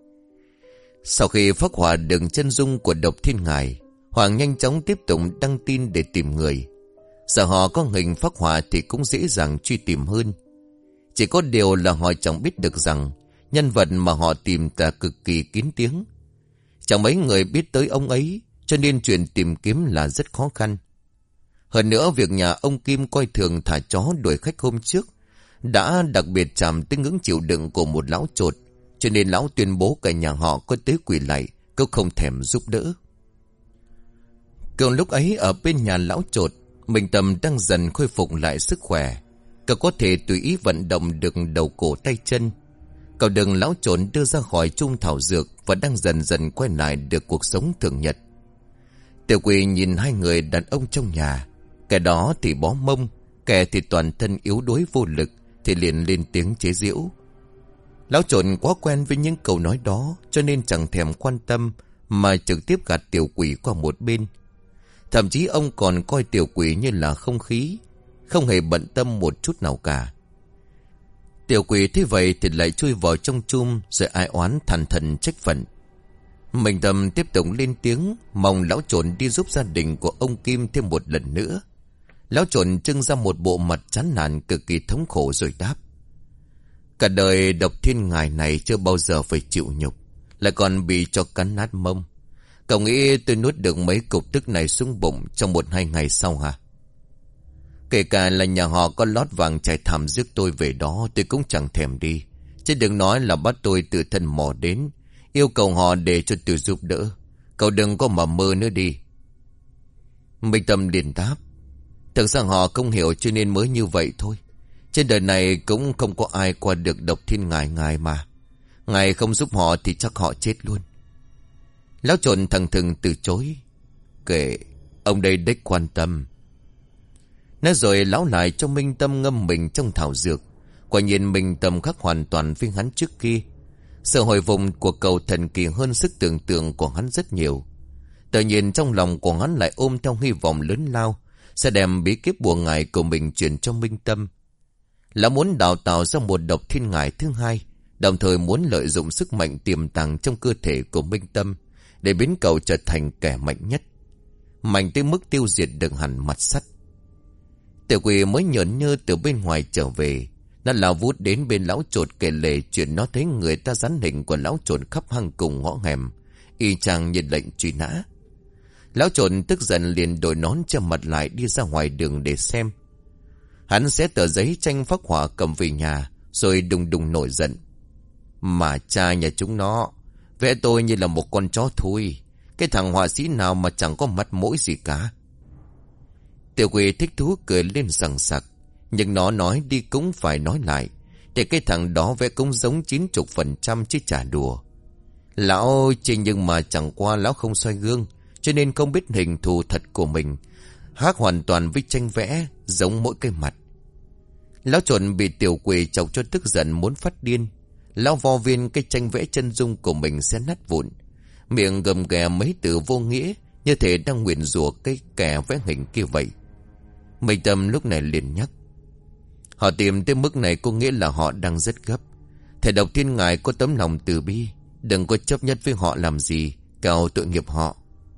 Sau khi phác họa được chân dung của Độc Thiên Ngài, Hoàng nhanh chóng tiếp tục đăng tin để tìm người. Giờ họ có hình phác họa thì cũng dễ dàng truy tìm hơn. Chỉ có điều là họ chẳng biết được rằng nhân vật mà họ tìm là cực kỳ kín tiếng. Chẳng mấy người biết tới ông ấy, cho nên chuyện tìm kiếm là rất khó khăn. Hơn nữa việc nhà ông Kim coi thường thả chó đuổi khách hôm trước đã đặc biệt chạm tới ngưỡng chịu đựng của một lão chột, cho nên lão tuyên bố cả nhà họ có tới quỳ lạy, cũng không thèm giúp đỡ. Cậu lúc ấy ở bên nhà lão chột, Minh Tâm đang dần khôi phục lại sức khỏe. Cậu có thể tùy ý vận động được đầu cổ tay chân. Cậu được lão chột đưa ra khỏi chung thảo dược và đang dần dần quay lại được cuộc sống thường nhật. Tiểu Quỳ nhìn hai người đàn ông trong nhà, kẻ đó thì bó mông, kẻ thì toàn thân yếu đuối vô lực, thì liền lên tiếng chế giễu. Lão chột quá quen với những câu nói đó, cho nên chẳng thèm quan tâm mà trực tiếp gạt Tiểu Quỳ qua một bên. Thậm chí ông còn coi Tiểu Quỷ như là không khí, không hề bận tâm một chút nào cả. Tiểu Quỷ thế vậy thì lại chui vào trong chum, rồi ai oán thằn thần trách phận. Minh Tâm tiếp tục lên tiếng, mong lão trộn đi giúp gia đình của ông Kim thêm một lần nữa. Lão trộn trưng ra một bộ mặt chán nản cực kỳ thống khổ rồi đáp. Cả đời Độc Thiên Ngài này chưa bao giờ phải chịu nhục, lại còn bị cho cắn nát mông. Cậu nghĩ tôi nuốt được mấy cục tức này xuống bụng trong một hai ngày sau hả? Kể cả là nhà họ có lót vàng trải thảm rước tôi về đó, tôi cũng chẳng thèm đi. Chứ đừng nói là bắt tôi tự thân mò đến, Yêu cầu họ để cho tôi giúp đỡ. Cậu đừng có mà mơ nữa đi. Minh Tâm liền đáp. Thực ra họ không hiểu cho nên mới như vậy thôi. Trên đời này cũng không có ai qua được độc thiên ngài ngài mà. Ngài không giúp họ thì chắc họ chết luôn. Lão trộn thằng thừng từ chối. Kệ, ông đây đếch quan tâm. Nói rồi lão lại cho Minh Tâm ngâm mình trong thảo dược. Quả nhiên Minh Tâm khác hoàn toàn với hắn trước kia. Sự hồi vùng của cậu thần kỳ hơn sức tưởng tượng của hắn rất nhiều. Tự nhiên trong lòng của hắn lại ôm theo hy vọng lớn lao sẽ đem bí kíp bùa ngải của mình truyền cho Minh Tâm. Lão muốn đào tạo ra một độc thiên ngải thứ hai, đồng thời muốn lợi dụng sức mạnh tiềm tàng trong cơ thể của Minh Tâm để biến cậu trở thành kẻ mạnh nhất, mạnh tới mức tiêu diệt được hẳn mặt sắt. Tiểu quỷ mới nhởn nhơ từ bên ngoài trở về, nó lao vút đến bên lão trột kể lể chuyện nó thấy người ta dán hình của lão trột khắp hang cùng ngõ hẻm, y chang như lệnh truy nã. Lão trột tức giận liền đội nón che mặt lại đi ra ngoài đường để xem. Hắn xé tờ giấy tranh phác họa cầm về nhà, rồi đùng đùng nổi giận. Mà cha nhà chúng nó vẽ tôi như là một con chó thôi. Cái thằng họa sĩ nào mà chẳng có mặt mũi gì cả. Tiểu quỷ thích thú cười lên sằng sặc. Nhưng nó nói đi cũng phải nói lại. Thì cái thằng đó vẽ cũng giống chín mươi phần trăm chứ chả đùa. Lão chỉ nhưng mà chẳng qua lão không soi gương, cho nên không biết hình thù thật của mình khác hoàn toàn với tranh vẽ, giống mỗi cái mặt. Lão trộn bị tiểu quỷ chọc cho tức giận muốn phát điên. Lão vo viên cái tranh vẽ chân dung của mình sẽ nát vụn, miệng gầm ghè mấy từ vô nghĩa, như thể đang nguyền rủa cái kẻ vẽ hình kia vậy. Minh Tâm lúc này liền nhắc. Họ tìm tới mức này có nghĩa là họ đang rất gấp. Thầy độc thiên ngài có tấm lòng từ bi, đừng có chấp nhất với họ làm gì, cào tội nghiệp họ.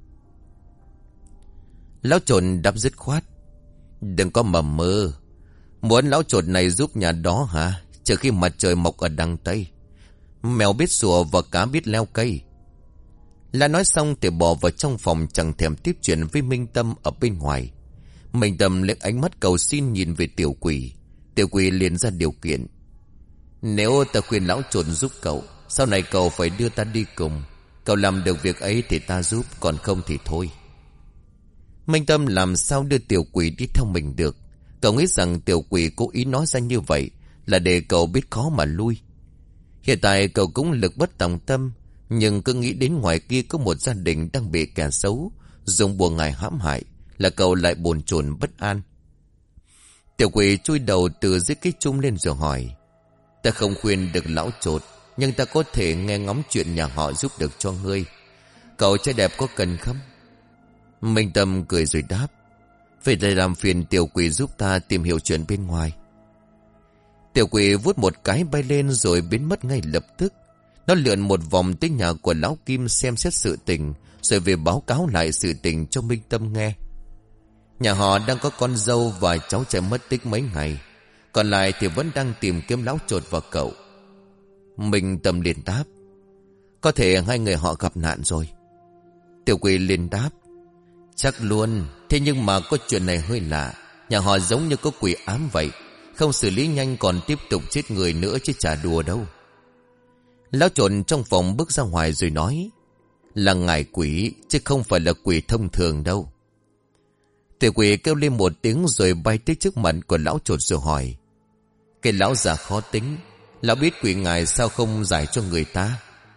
Lão trộn đáp dứt khoát. Đừng có mầm mơ. Muốn lão trộn này giúp nhà đó hả? Chờ khi mặt trời mọc ở đằng Tây. Mèo biết sủa và cá biết leo cây. Là nói xong thì bỏ vào trong phòng, chẳng thèm tiếp chuyện với Minh Tâm ở bên ngoài. Minh Tâm lấy ánh mắt cầu xin nhìn về tiểu quỷ. Tiểu quỷ liền ra điều kiện. Nếu ta khuyên lão trộn giúp cậu, sau này cậu phải đưa ta đi cùng. Cậu làm được việc ấy thì ta giúp, còn không thì thôi. Minh Tâm làm sao đưa tiểu quỷ đi theo mình được. Cậu nghĩ rằng tiểu quỷ cố ý nói ra như vậy là để cậu biết khó mà lui. Hiện tại cậu cũng lực bất tòng tâm, nhưng cứ nghĩ đến ngoài kia có một gia đình đang bị kẻ xấu dùng bùa ngải hãm hại, là cậu lại bồn chồn bất an. Tiểu quỷ chui đầu từ dưới cái chum lên rồi hỏi. Ta không khuyên được lão trột, nhưng ta có thể nghe ngóng chuyện nhà họ giúp được cho ngươi. Cậu trai đẹp có cần không? Minh Tâm cười rồi đáp. Vậy thì làm phiền tiểu quỷ giúp ta tìm hiểu chuyện bên ngoài. Tiểu quỷ vút một cái bay lên rồi biến mất ngay lập tức. Nó lượn một vòng tới nhà của lão Kim xem xét sự tình, rồi về báo cáo lại sự tình cho Minh Tâm nghe. Nhà họ đang có con dâu và cháu trai mất tích mấy ngày, còn lại thì vẫn đang tìm kiếm lão trột và cậu. Minh Tâm liền đáp. Có thể hai người họ gặp nạn rồi. Tiểu quỷ liền đáp. Chắc luôn. Thế nhưng mà có chuyện này hơi lạ. Nhà họ giống như có quỷ ám vậy. Không xử lý nhanh còn tiếp tục chết người nữa chứ chả đùa đâu. Lão trộn trong phòng bước ra ngoài rồi nói. Là ngài quỷ, chứ không phải là quỷ thông thường đâu. Tiểu quỷ kêu lên một tiếng rồi bay tới trước mặt của lão trộn rồi hỏi. Cái lão già khó tính, lão biết quỷ ngài sao không giải cho người ta?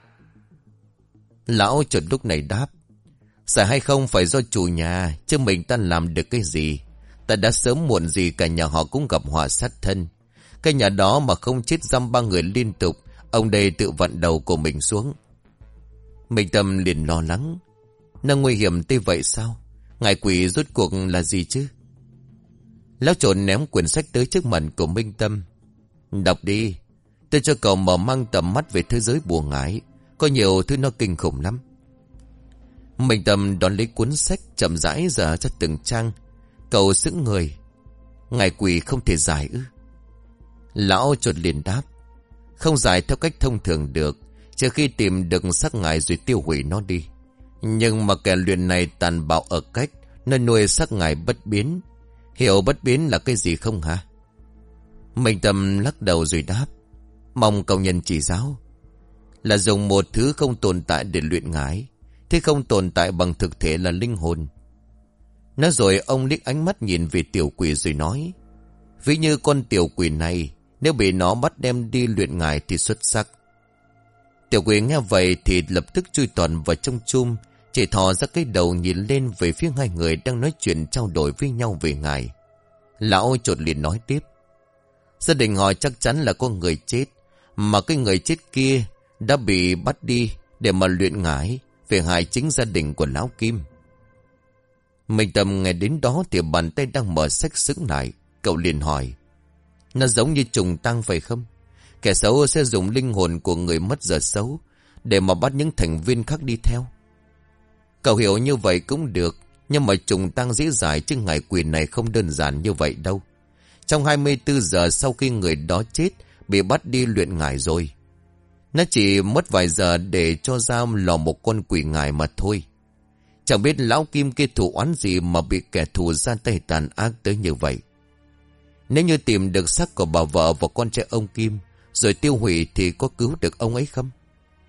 Lão trộn lúc này đáp. Giải hay không phải do chủ nhà, chứ mình ta làm được cái gì. Ta đã sớm muộn gì cả nhà họ cũng gặp họa sát thân. Cái nhà đó mà không chết dăm ba người liên tục, ông đây tự vặn đầu của mình xuống. Minh Tâm liền lo lắng. Nó nguy hiểm tới vậy sao? Ngài quỷ rốt cuộc là gì chứ? Lão trộn ném quyển sách tới trước mặt của Minh Tâm. Đọc đi. Tôi cho cậu mở mang tầm mắt về thế giới bùa ngải. Có nhiều thứ nó kinh khủng lắm. Minh Tâm đón lấy cuốn sách, chậm rãi dở ra từng trang. Cậu sững người. Ngài quỷ không thể giải ư? Lão trộn liền đáp. Không giải theo cách thông thường được, trừ khi tìm được xác ngài rồi tiêu hủy nó đi. Nhưng mà kẻ luyện này tàn bạo ở cách nó nuôi xác ngài bất biến. Hiểu bất biến là cái gì không hả? Minh Tâm lắc đầu rồi đáp. Mong cậu nhân chỉ giáo. là dùng một thứ không tồn tại để luyện ngải. Thế không tồn tại bằng thực thể là linh hồn. Nói rồi ông liếc ánh mắt nhìn về tiểu quỷ rồi nói: ví như con tiểu quỷ này, nếu bị nó bắt đem đi luyện ngải thì xuất sắc. Tiểu quỷ nghe vậy thì lập tức chui toàn vào trong chum, chỉ thò ra cái đầu nhìn lên về phía hai người đang nói chuyện trao đổi với nhau về ngải. Lão chột liền nói tiếp: gia đình họ chắc chắn là có người chết, mà cái người chết kia đã bị bắt đi để mà luyện ngải, về hại chính gia đình của lão Kim. Minh Tâm nghe đến đó thì bàn tay đang mở sách sững lại. Cậu liền hỏi: nó giống như trùng tang phải không? Kẻ xấu sẽ dùng linh hồn của người mất giờ xấu để mà bắt những thành viên khác đi theo. Cậu hiểu như vậy cũng được, nhưng mà trùng tang dễ dãi, chứ ngải quỷ này không đơn giản như vậy đâu. Trong hai mươi tư giờ sau khi người đó chết, bị bắt đi luyện ngải rồi. Nó chỉ mất vài giờ để cho ra lò một con quỷ ngải mà thôi. Chẳng biết lão Kim kia thủ oán gì mà bị kẻ thù ra tay tàn ác tới như vậy. Nếu như tìm được xác của bà vợ và con trai ông Kim rồi tiêu hủy thì có cứu được ông ấy không?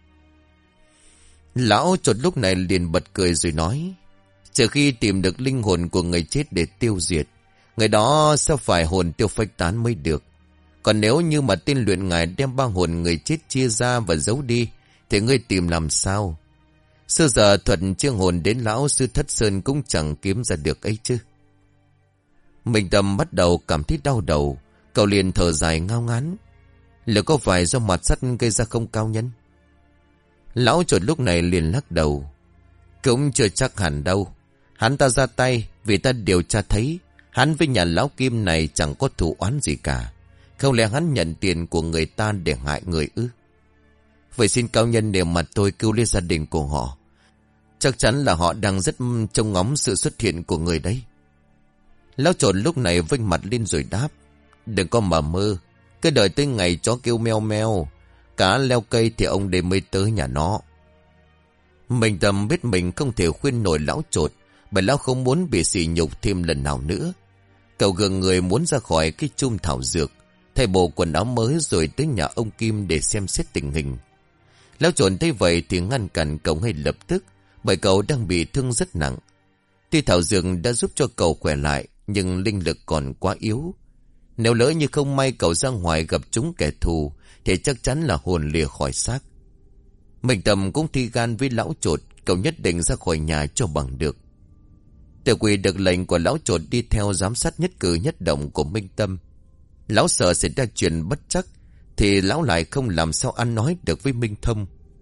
Lão chột lúc này liền bật cười rồi nói: trừ khi tìm được linh hồn của người chết để tiêu diệt, người đó sẽ phải hồn tiêu phách tán mới được. Còn nếu như mà tên luyện ngải đem ba hồn người chết chia ra và giấu đi thì ngươi tìm làm sao? Xưa giờ thuật chiêu hồn đến lão sư Thất Sơn cũng chẳng kiếm ra được ấy chứ. Minh Tâm bắt đầu cảm thấy đau đầu. Cậu liền thở dài ngao ngán: liệu có phải do mặt sắt gây ra không cao nhân? Lão chuột lúc này liền lắc đầu: cũng chưa chắc hẳn đâu. Hắn ta ra tay vì ta điều tra thấy hắn với nhà lão Kim này chẳng có thù oán gì cả. Không lẽ hắn nhận tiền của người ta để hại người ư? Vậy xin cao nhân để mặt tôi cứu lấy gia đình của họ. Chắc chắn là họ đang rất trông ngóng sự xuất hiện của người đấy. Lão trộn lúc này vênh mặt lên rồi đáp: đừng có mà mơ. Cứ đợi tới ngày chó kêu meo meo, cá leo cây thì ông đây mới tới nhà nó. Mình Tâm biết mình không thể khuyên nổi lão trột, bởi lão không muốn bị sỉ nhục thêm lần nào nữa. Cậu gượng người muốn ra khỏi cái chum thảo dược, thay bộ quần áo mới rồi tới nhà ông Kim để xem xét tình hình. Lão trộn thấy vậy thì ngăn cản cậu ngay lập tức, bởi cậu đang bị thương rất nặng. Tuy thảo dược đã giúp cho cậu khỏe lại, nhưng linh lực còn quá yếu. Nếu lỡ như không may cậu ra ngoài gặp chúng kẻ thù thì chắc chắn là hồn lìa khỏi xác. Minh Tâm cũng thi gan với lão trột, cậu nhất định ra khỏi nhà cho bằng được. Tiểu quỷ được lệnh của lão trột đi theo giám sát nhất cử nhất động của Minh Tâm. Lão sợ xảy ra chuyện bất trắc thì lão lại không làm sao ăn nói được với Minh Thông.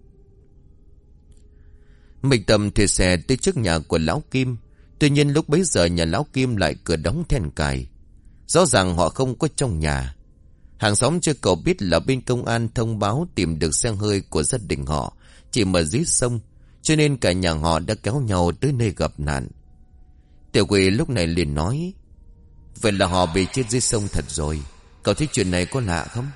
Minh Tâm thuê xe tới trước nhà của lão Kim. Tuy nhiên lúc bấy giờ nhà lão Kim lại cửa đóng then cài. Rõ ràng họ không có trong nhà. Hàng xóm chưa cậu biết là bên công an thông báo tìm được xe hơi của gia đình họ chỉ mà dưới sông, cho nên cả nhà họ đã kéo nhau tới nơi gặp nạn. Tiểu quỷ lúc này liền nói: vậy là họ bị chết dưới sông thật rồi. Cậu thấy chuyện này có lạ không?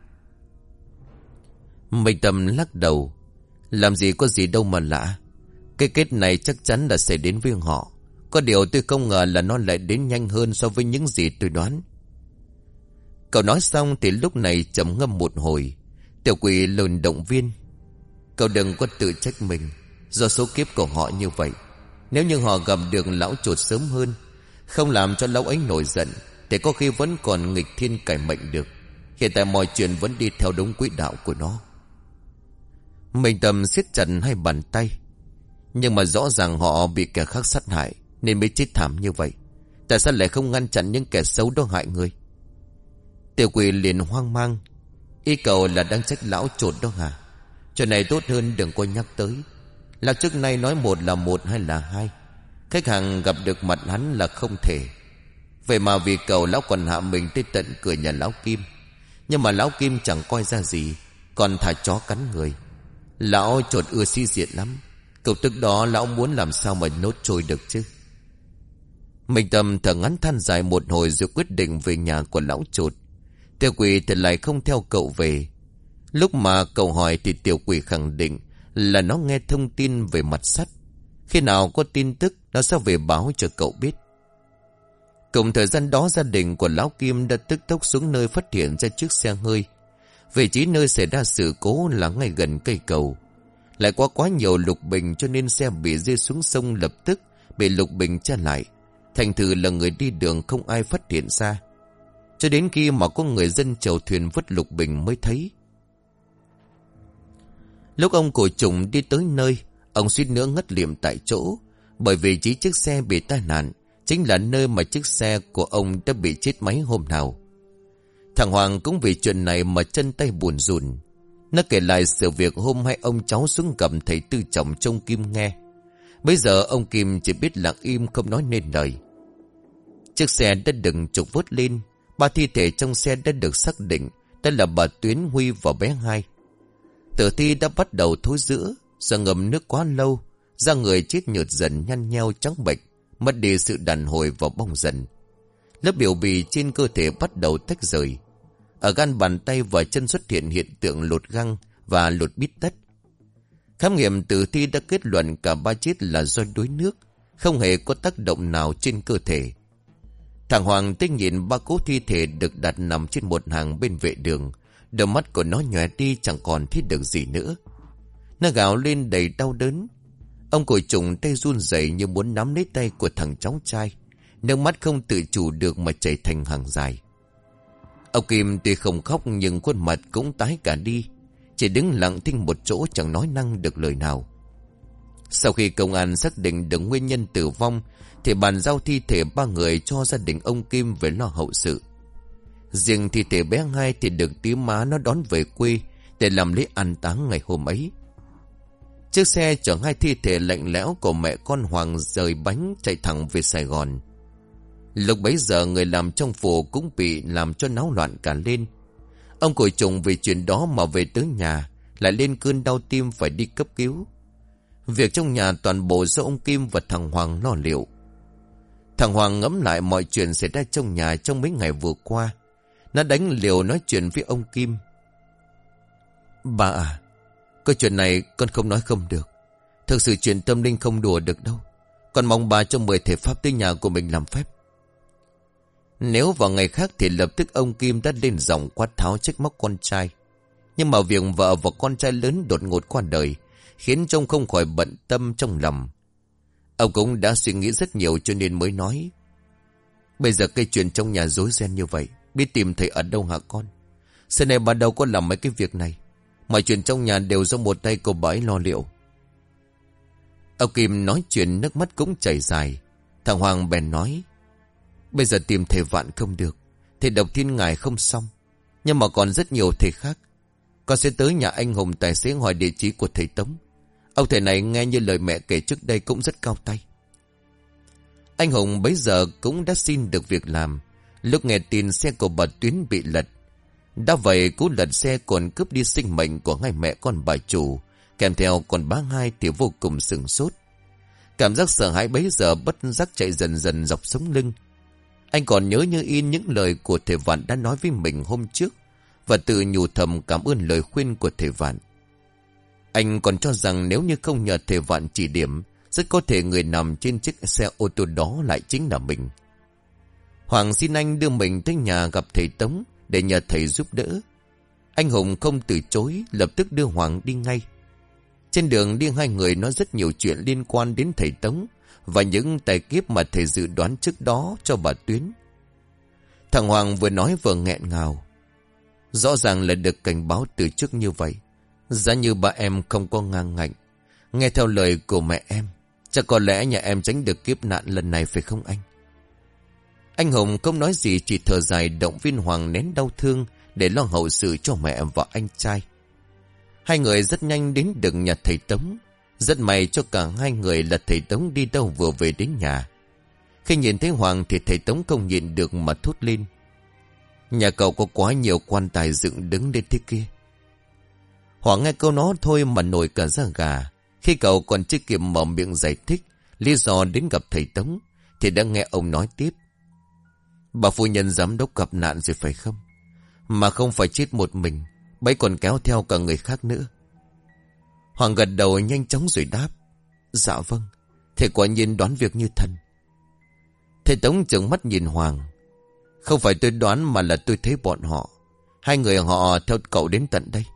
Minh Tâm lắc đầu: làm gì có gì đâu mà lạ. Cái kết này chắc chắn là sẽ đến với họ. Có điều tôi không ngờ là nó lại đến nhanh hơn so với những gì tôi đoán. Cậu nói xong thì lúc này trầm ngâm một hồi. Tiểu quỷ lùn động viên: cậu đừng có tự trách mình. Do số kiếp của họ như vậy, nếu như họ gặp được lão trột sớm hơn, không làm cho lão ấy nổi giận, thì có khi vẫn còn nghịch thiên cải mệnh được. Hiện tại mọi chuyện vẫn đi theo đúng quỹ đạo của nó. Minh Tâm siết chặt hai bàn tay. Nhưng mà rõ ràng họ bị kẻ khác sát hại nên mới chết thảm như vậy. Tại sao lại không ngăn chặn những kẻ xấu đó hại người? Tiểu quỷ liền hoang mang: ý cậu là đang trách lão trột đó hả? Chuyện này tốt hơn đừng có nhắc tới. Lão trước nay nói một là một, hai là hai. Khách hàng gặp được mặt hắn là không thể. Vậy mà vì cậu lão còn hạ mình tới tận cửa nhà lão Kim. Nhưng mà lão Kim chẳng coi ra gì, còn thả chó cắn người. Lão trột ưa sĩ diện lắm. Cậu tức đó lão muốn làm sao mà nốt trôi được chứ. Minh Tâm thở ngắn than dài một hồi rồi quyết định về nhà của lão trột. Tiểu quỷ thì lại không theo cậu về. Lúc mà cậu hỏi thì tiểu quỷ khẳng định là nó nghe thông tin về mặt sắt. Khi nào có tin tức nó sẽ về báo cho cậu biết. Cùng thời gian đó gia đình của lão Kim đã tức tốc xuống nơi phát hiện ra chiếc xe hơi. Vị trí nơi xảy ra sự cố là ngay gần cây cầu. Lại quá quá nhiều lục bình cho nên xe bị rơi xuống sông lập tức bị lục bình che lại. Thành thử là người đi đường không ai phát hiện ra. Cho đến khi mà có người dân chèo thuyền vứt lục bình mới thấy. Lúc ông cổ trùng đi tới nơi, ông suýt nữa ngất liệm tại chỗ. Bởi vì chỉ chiếc xe bị tai nạn chính là nơi mà chiếc xe của ông đã bị chết máy hôm nào. Thằng Hoàng cũng vì chuyện này mà chân tay buồn rùn. Nó kể lại sự việc hôm hai ông cháu xuống gầm thầy Tư Trọng trông Kim nghe. Bây giờ ông Kim chỉ biết lặng im không nói nên lời. Chiếc xe đã được trục vớt lên. Ba thi thể trong xe đã được xác định. Đó là bà Tuyến, Huy và bé Hai. Tử thi đã bắt đầu thối rữa. Do ngâm nước quá lâu, da người chết nhợt dần, nhăn nheo trắng bệch, mất đi sự đàn hồi và bong dần. Lớp biểu bì trên cơ thể bắt đầu tách rời. Ở gan bàn tay và chân xuất hiện hiện tượng lột găng và lột bít tất. Khám nghiệm tử thi đã kết luận cả ba chết là do đuối nước, không hề có tác động nào trên cơ thể. Thằng Hoàng tinh nhìn ba cố thi thể được đặt nằm trên một hàng bên vệ đường. Đôi mắt của nó nhòe đi, chẳng còn thấy được gì nữa. Nó gào lên đầy đau đớn. Ông cổ trùng tay run rẩy như muốn nắm lấy tay của thằng cháu trai. Nước mắt không tự chủ được mà chảy thành hàng dài. Ông Kim tuy không khóc nhưng khuôn mặt cũng tái cả đi. Chỉ đứng lặng thinh một chỗ, chẳng nói năng được lời nào. Sau khi công an xác định được nguyên nhân tử vong thì bàn giao thi thể ba người cho gia đình ông Kim về lo hậu sự. Riêng thi thể bé Hai thì được tí má nó đón về quê để làm lễ an táng ngày hôm ấy. Chiếc xe chở hai thi thể lạnh lẽo của mẹ con Hoàng rời bánh chạy thẳng về Sài Gòn. Lúc bấy giờ người làm trong phủ cũng bị làm cho náo loạn cả lên. Ông cổ trùng vì chuyện đó mà về tới nhà, lại lên cơn đau tim phải đi cấp cứu. Việc trong nhà toàn bộ do ông Kim và thằng Hoàng lo liệu. Thằng Hoàng ngẫm lại mọi chuyện xảy ra trong nhà trong mấy ngày vừa qua. Nó đánh liều nói chuyện với ông Kim. Bà à, cái chuyện này con không nói không được. Thực sự chuyện tâm linh không đùa được đâu. Con mong bà cho mời thể pháp tới nhà của mình làm phép. Nếu vào ngày khác thì lập tức ông Kim đã lên giọng quát tháo trách móc con trai. Nhưng mà việc vợ và con trai lớn đột ngột qua đời khiến trông không khỏi bận tâm trong lòng. Ông cũng đã suy nghĩ rất nhiều cho nên mới nói. Bây giờ cái chuyện trong nhà rối ren như vậy, biết tìm thầy ở đâu hả con? Sau này bà đâu có làm mấy cái việc này. Mọi chuyện trong nhà đều do một tay cô bà ấy lo liệu. Ông Kim nói chuyện nước mắt cũng chảy dài. Thằng Hoàng bèn nói. Bây giờ tìm thầy Vạn không được, thầy Độc Thiên Ngài không xong, nhưng mà còn rất nhiều thầy khác. Con sẽ tới nhà anh Hùng tài xế hỏi địa chỉ của thầy Tống. Ông thầy này nghe như lời mẹ kể trước đây cũng rất cao tay. Anh Hùng bấy giờ cũng đã xin được việc làm. Lúc nghe tin xe của bà Tuyến bị lật, đã vậy cú lật xe còn cướp đi sinh mệnh của hai mẹ con bà chủ, kèm theo con bá Hai thì vô cùng sửng sốt. Cảm giác sợ hãi bấy giờ bất giác chạy dần dần dọc sống lưng. Anh còn nhớ như in những lời của thầy Vạn đã nói với mình hôm trước, và tự nhủ thầm cảm ơn lời khuyên của thầy Vạn. Anh còn cho rằng nếu như không nhờ thầy Vạn chỉ điểm, rất có thể người nằm trên chiếc xe ô tô đó lại chính là mình. Hoàng xin anh đưa mình tới nhà gặp thầy Tống để nhờ thầy giúp đỡ. Anh Hùng không từ chối, lập tức đưa Hoàng đi ngay. Trên đường đi hai người nói rất nhiều chuyện liên quan đến thầy Tống và những tài kiếp mà thầy dự đoán trước đó cho bà Tuyến. Thằng Hoàng vừa nói vừa nghẹn ngào. Rõ ràng là được cảnh báo từ trước như vậy. Giá như ba em không có ngang ngạnh, nghe theo lời của mẹ em, chắc có lẽ nhà em tránh được kiếp nạn lần này phải không anh? Anh Hùng không nói gì, chỉ thở dài động viên Hoàng nén đau thương để lo hậu sự cho mẹ và anh trai. Hai người rất nhanh đến được nhà thầy Tống. Rất may cho cả hai người là thầy Tống đi đâu vừa về đến nhà. Khi nhìn thấy Hoàng thì thầy Tống không nhịn được mà thốt lên. Nhà cậu có quá nhiều quan tài dựng đứng lên thế kia. Hoàng nghe câu nó thôi mà nổi cả da gà. Khi cậu còn chưa kịp mở miệng giải thích lý do đến gặp thầy Tống thì đã nghe ông nói tiếp. Bà phu nhân giám đốc gặp nạn rồi phải không? Mà không phải chết một mình, bấy còn kéo theo cả người khác nữa. Hoàng gật đầu nhanh chóng rồi đáp. Dạ vâng, thầy quả nhiên đoán việc như thần. Thầy Tống trợn mắt nhìn Hoàng. Không phải tôi đoán mà là tôi thấy bọn họ. Hai người họ theo cậu đến tận đây.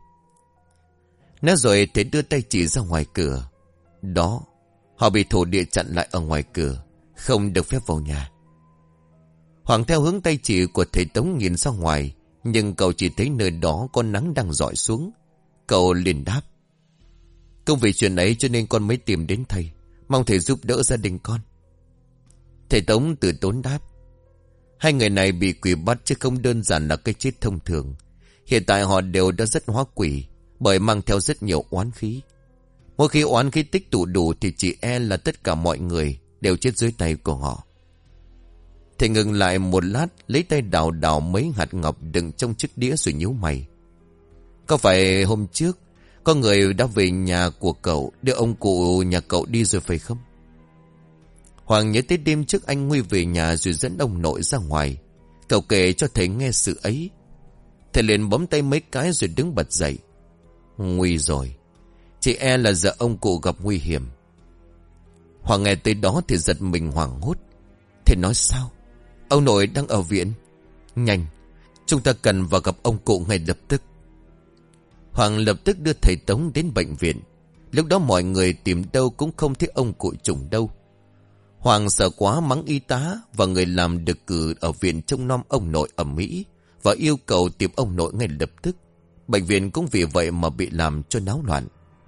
Nói rồi thầy đưa tay chỉ ra ngoài cửa. Đó, họ bị thổ địa chặn lại ở ngoài cửa, không được phép vào nhà. Hoàng theo hướng tay chỉ của thầy Tống nhìn ra ngoài, nhưng cậu chỉ thấy nơi đó có nắng đang rọi xuống. Cậu liền đáp: Công vì chuyện ấy cho nên con mới tìm đến thầy, mong thầy giúp đỡ gia đình con. Thầy Tống từ tốn đáp: Hai người này bị quỷ bắt chứ không đơn giản là cái chết thông thường. Hiện tại họ đều đã rất hóa quỷ, bởi mang theo rất nhiều oán khí. Mỗi khi oán khí tích tụ đủ thì chỉ e là tất cả mọi người đều chết dưới tay của họ. Thầy ngừng lại một lát, lấy tay đào đào mấy hạt ngọc đựng trong chiếc đĩa rồi nhíu mày. Có phải hôm trước có người đã về nhà của cậu, đưa ông cụ nhà cậu đi rồi phải không? Hoàng nhớ tới đêm trước anh Nguy về nhà rồi dẫn ông nội ra ngoài. Cậu kể cho thầy nghe sự ấy. Thầy liền bấm tay mấy cái rồi đứng bật dậy. Nguy rồi, chỉ e là giờ ông cụ gặp nguy hiểm. Hoàng nghe tới đó thì giật mình hoảng hốt. Thầy nói sao? Ông nội đang ở viện? Nhanh, chúng ta cần vào gặp ông cụ ngay lập tức. Hoàng lập tức đưa thầy Tống đến bệnh viện. Lúc đó mọi người tìm đâu cũng không thấy ông cụ Trùng đâu. Hoàng sợ quá mắng y tá và người làm được cử ở viện trông nom ông nội ở Mỹ và yêu cầu tìm ông nội ngay lập tức. Bệnh viện cũng vì vậy mà bị làm cho náo loạn.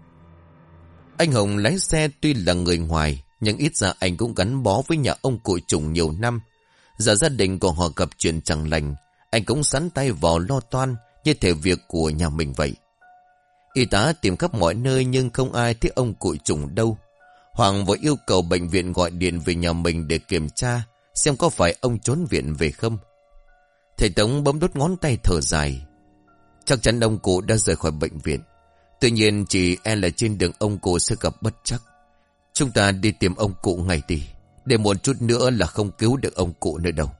Anh Hồng lái xe tuy là người ngoài, nhưng ít ra anh cũng gắn bó với nhà ông cụ Trùng nhiều năm. Giờ gia đình của họ gặp chuyện chẳng lành, anh cũng sắn tay vào lo toan như thể việc của nhà mình vậy. Y tá tìm khắp mọi nơi nhưng không ai thấy ông cụ Trùng đâu. Hoàng vội yêu cầu bệnh viện gọi điện về nhà mình để kiểm tra xem có phải ông trốn viện về không. Thầy Tống bấm đốt ngón tay thở dài. Chắc chắn ông cụ đã rời khỏi bệnh viện. Tuy nhiên chỉ e là trên đường ông cụ sẽ gặp bất trắc. Chúng ta đi tìm ông cụ ngay đi, để một chút nữa là không cứu được ông cụ nữa đâu.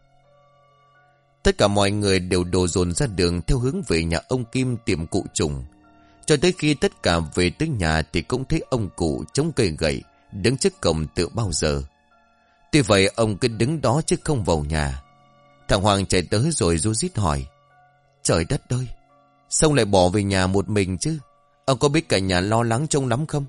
Tất cả mọi người đều đổ dồn ra đường theo hướng về nhà ông Kim tìm cụ Trùng. Cho tới khi tất cả về tới nhà thì cũng thấy ông cụ chống cây gậy đứng trước cổng từ bao giờ. Tuy vậy ông cứ đứng đó chứ không vào nhà. Thằng Hoàng chạy tới rồi ru rít hỏi: Trời đất ơi, sao lại bỏ về nhà một mình chứ? Ông có biết cả nhà lo lắng trông lắm không?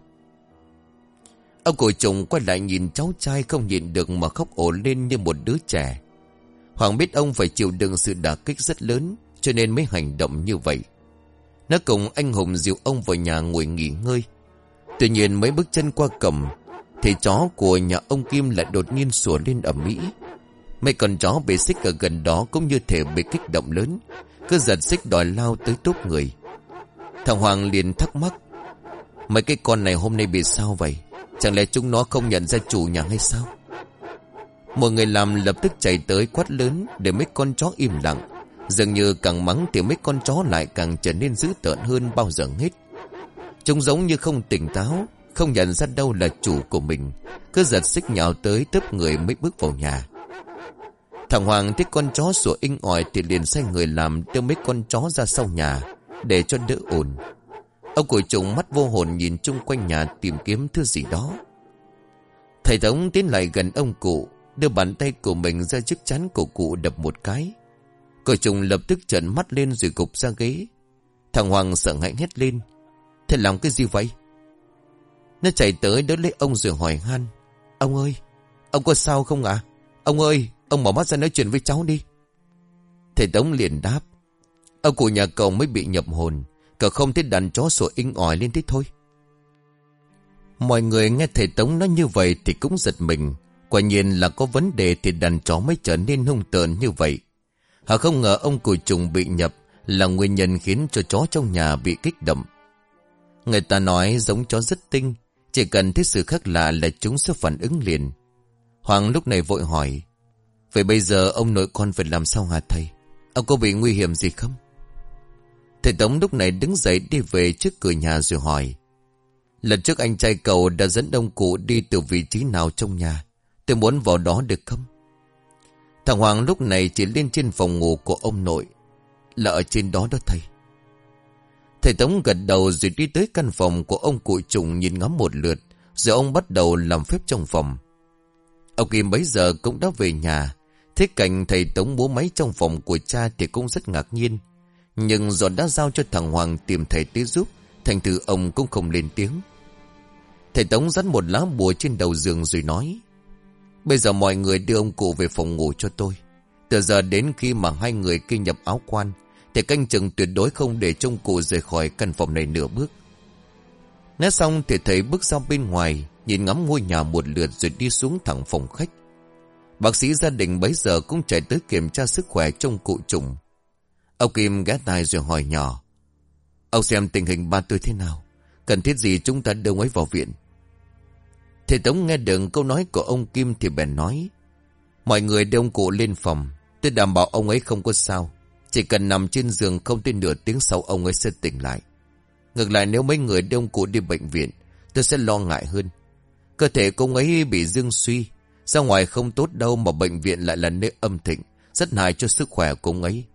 Ông cụ Trùng quay lại nhìn cháu trai không nhịn được mà khóc ồ lên như một đứa trẻ. Hoàng biết ông phải chịu đựng sự đả kích rất lớn cho nên mới hành động như vậy. Nó cùng anh Hùng dìu ông vào nhà ngồi nghỉ ngơi. Tuy nhiên mấy bước chân qua cổng thì chó của nhà ông Kim lại đột nhiên sủa lên ầm ĩ. Mấy con chó bị xích ở gần đó cũng như thể bị kích động lớn, cứ giật xích đòi lao tới tốp người. Thằng Hoàng liền thắc mắc: Mấy cái con này hôm nay bị sao vậy? Chẳng lẽ chúng nó không nhận ra chủ nhà hay sao? Một người làm lập tức chạy tới quát lớn để mấy con chó im lặng. Dường như càng mắng thì mấy con chó lại càng trở nên dữ tợn hơn bao giờ hết. Chúng giống như không tỉnh táo, không nhận ra đâu là chủ của mình, cứ giật xích nhào tới tấp người mới bước vào nhà. Thằng Hoàng thấy con chó sủa inh ỏi thì liền sai người làm đưa mấy con chó ra sau nhà để cho đỡ ồn. Ông cụ Trùng mắt vô hồn nhìn chung quanh nhà tìm kiếm thứ gì đó. Thầy Tống tiến lại gần ông cụ, đưa bàn tay của mình ra trước trán của cụ đập một cái. Cụ Trùng lập tức trợn mắt lên rồi gục ra ghế. Thằng Hoàng sợ hãi hét lên: Thầy làm cái gì vậy? Nó chạy tới đỡ lấy ông rồi hỏi han: Ông ơi, ông có sao không ạ? À? Ông ơi, ông mở mắt ra nói chuyện với cháu đi. Thầy Tống liền đáp: Ông cụ nhà cậu mới bị nhập hồn, cậu không thấy đàn chó sủa inh ỏi lên thế thôi. Mọi người nghe thầy Tống nói như vậy thì cũng giật mình. Quả nhiên là có vấn đề thì đàn chó mới trở nên hung tợn như vậy. Họ không ngờ ông cụ Trùng bị nhập là nguyên nhân khiến cho chó trong nhà bị kích động. Người ta nói giống chó rất tinh, chỉ cần thấy sự khác lạ là chúng sẽ phản ứng liền. Hoàng lúc này vội hỏi: Vậy bây giờ ông nội con phải làm sao hả thầy? Ông có bị nguy hiểm gì không? Thầy Tống lúc này đứng dậy đi về trước cửa nhà rồi hỏi: Lần trước anh trai cậu đã dẫn ông cụ đi từ vị trí nào trong nhà? Tôi muốn vào đó được không? Thằng Hoàng lúc này chỉ lên trên phòng ngủ của ông nội. Là ở trên đó đó thầy. Thầy Tống gật đầu rồi đi tới căn phòng của ông cụ Trùng nhìn ngắm một lượt, rồi ông bắt đầu làm phép trong phòng. Ông Kim bấy giờ cũng đã về nhà. Thế cảnh thầy Tống múa máy trong phòng của cha thì cũng rất ngạc nhiên. Nhưng do đã giao cho thằng Hoàng tìm thầy tới giúp, thành thử ông cũng không lên tiếng. Thầy Tống dắt một lá bùa trên đầu giường rồi nói: Bây giờ mọi người đưa ông cụ về phòng ngủ cho tôi. Từ giờ đến khi mà hai người kia nhập áo quan, thì canh chừng tuyệt đối không để trông cụ rời khỏi căn phòng này nửa bước. Nói xong thì thầy bước ra bên ngoài, nhìn ngắm ngôi nhà một lượt rồi đi xuống thẳng phòng khách. Bác sĩ gia đình bấy giờ cũng chạy tới kiểm tra sức khỏe trông cụ Trùng. Ông Kim ghé tai rồi hỏi nhỏ: Ông xem tình hình ba tôi thế nào, cần thiết gì chúng ta đưa ông ấy vào viện? Thầy Tống nghe được câu nói của ông Kim thì bèn nói: Mọi người đưa ông cụ lên phòng, tôi đảm bảo ông ấy không có sao. Chỉ cần nằm trên giường không tới nửa tiếng sau ông ấy sẽ tỉnh lại. Ngược lại nếu mấy người đưa ông cụ đi bệnh viện, tôi sẽ lo ngại hơn. Cơ thể của ông ấy bị dương suy, ra ngoài không tốt đâu mà bệnh viện lại là nơi âm thịnh, rất hại cho sức khỏe của ông ấy.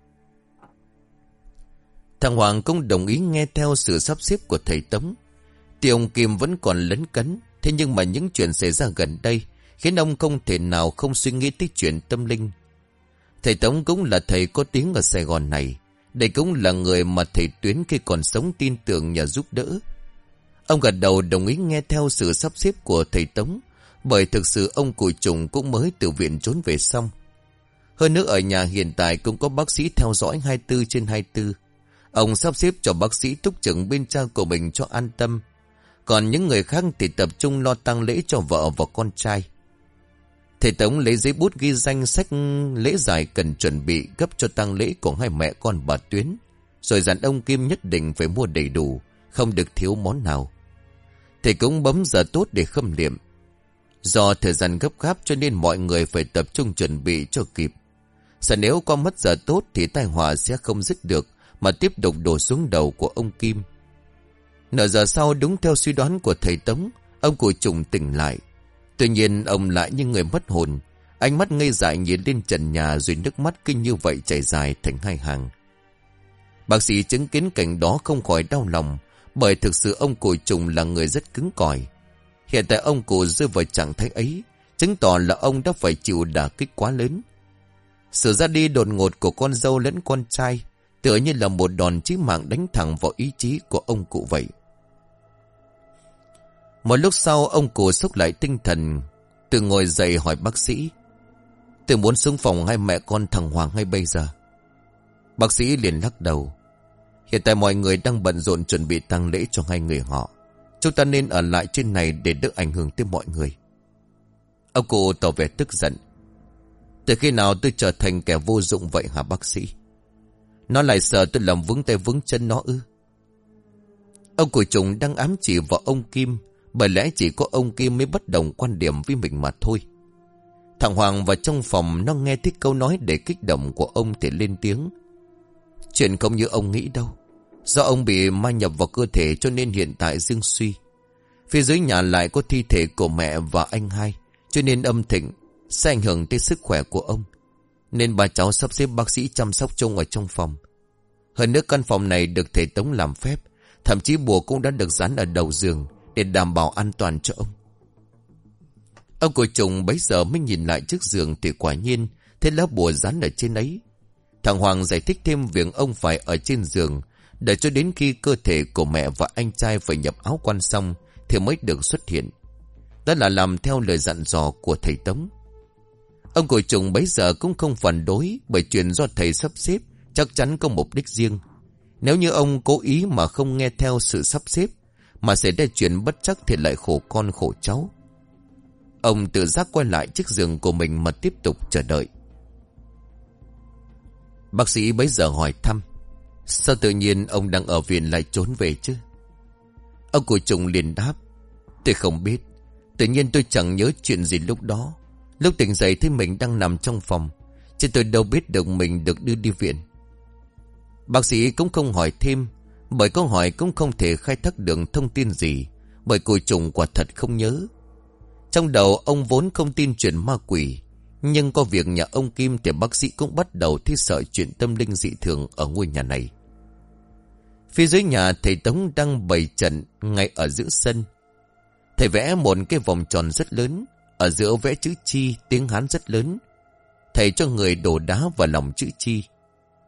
Thằng Hoàng cũng đồng ý nghe theo sự sắp xếp của thầy Tống. Thì ông Kim vẫn còn lấn cấn, thế nhưng mà những chuyện xảy ra gần đây khiến ông không thể nào không suy nghĩ tới chuyện tâm linh. Thầy Tống cũng là thầy có tiếng ở Sài Gòn này. Đây cũng là người mà thầy Tuyến khi còn sống tin tưởng nhờ giúp đỡ. Ông gật đầu đồng ý nghe theo sự sắp xếp của thầy Tống, bởi thực sự ông cụ Trùng cũng mới từ viện trốn về xong. Hơn nữa ở nhà hiện tại cũng có bác sĩ theo dõi hai mươi bốn trên hai mươi bốn. Ông sắp xếp cho bác sĩ túc trực bên cha của mình cho an tâm. Còn những người khác thì tập trung lo tang lễ cho vợ và con trai. Thầy Tống lấy giấy bút ghi danh sách lễ dài cần chuẩn bị gấp cho tang lễ của hai mẹ con bà Tuyến, rồi dặn ông Kim nhất định phải mua đầy đủ, không được thiếu món nào. Thầy cũng bấm giờ tốt để khâm liệm. Do thời gian gấp gáp cho nên mọi người phải tập trung chuẩn bị cho kịp. Sợ nếu có mất giờ tốt thì tai họa sẽ không dứt được mà tiếp tục đổ xuống đầu của ông Kim. Nửa giờ sau, đúng theo suy đoán của thầy Tống, ông cụ Trùng tỉnh lại. Tuy nhiên ông lại như người mất hồn, ánh mắt ngây dại nhìn lên trần nhà rồi nước mắt kinh như vậy chảy dài thành hai hàng. Bác sĩ chứng kiến cảnh đó không khỏi đau lòng, bởi thực sự ông cụ Trùng là người rất cứng cỏi. Hiện tại ông cụ rơi vào trạng thái ấy, chứng tỏ là ông đã phải chịu đả kích quá lớn. Sự ra đi đột ngột của con dâu lẫn con trai tựa như là một đòn chí mạng đánh thẳng vào ý chí của ông cụ vậy. Một lúc sau ông cụ xúc lại tinh thần, từ ngồi dậy hỏi bác sĩ: Tôi muốn xuống phòng hai mẹ con thằng Hoàng ngay bây giờ. Bác sĩ liền lắc đầu: Hiện tại mọi người đang bận rộn chuẩn bị tang lễ cho hai người họ. Chúng ta nên ở lại trên này để đỡ ảnh hưởng tới mọi người. Ông cụ tỏ vẻ tức giận: Từ khi nào tôi trở thành kẻ vô dụng vậy hả bác sĩ? Nó lại sợ tôi làm vướng tay vướng chân nó ư? Ông cụ Trùng đang ám chỉ vào ông Kim, bởi lẽ chỉ có ông Kim mới bất đồng quan điểm với mình mà thôi. Thằng Hoàng vào trong phòng, nó nghe thích câu nói để kích động của ông thì lên tiếng: Chuyện không như ông nghĩ đâu. Do ông bị ma nhập vào cơ thể cho nên hiện tại dương suy. Phía dưới nhà lại có thi thể của mẹ và anh hai, cho nên âm thịnh sẽ ảnh hưởng tới sức khỏe của ông. Nên bà cháu sắp xếp bác sĩ chăm sóc trông ở trong phòng. Hơn nữa căn phòng này được thầy Tống làm phép, thậm chí bùa cũng đã được dán ở đầu giường để đảm bảo an toàn cho ông. Ông cụ Trùng bấy giờ mới nhìn lại trước giường thì quả nhiên thấy lá bùa dán ở trên ấy. Thằng Hoàng giải thích thêm việc ông phải ở trên giường để cho đến khi cơ thể của mẹ và anh trai phải nhập áo quan xong thì mới được xuất hiện. Đó là làm theo lời dặn dò của thầy Tống. Ông cụ Trùng bấy giờ cũng không phản đối, bởi chuyện do thầy sắp xếp chắc chắn có mục đích riêng. Nếu như ông cố ý mà không nghe theo sự sắp xếp mà xảy ra chuyện bất trắc thì lại khổ con khổ cháu. Ông tự giác quay lại chiếc giường của mình mà tiếp tục chờ đợi. Bác sĩ bấy giờ hỏi thăm: Sao tự nhiên ông đang ở viện lại trốn về chứ? Ông cụ Trùng liền đáp: Tôi không biết. Tự nhiên tôi chẳng nhớ chuyện gì lúc đó. Lúc tỉnh dậy thấy mình đang nằm trong phòng, chứ tôi đâu biết được mình được đưa đi viện. Bác sĩ cũng không hỏi thêm, bởi câu hỏi cũng không thể khai thác được thông tin gì, bởi cụ Trùng quả thật không nhớ. Trong đầu ông vốn không tin chuyện ma quỷ, nhưng có việc nhà ông Kim thì bác sĩ cũng bắt đầu thấy sợ chuyện tâm linh dị thường ở ngôi nhà này. Phía dưới nhà thầy Tống đang bày trận ngay ở giữa sân. Thầy vẽ một cái vòng tròn rất lớn, ở giữa vẽ chữ chi tiếng Hán rất lớn. Thầy cho người đổ đá vào lòng chữ chi.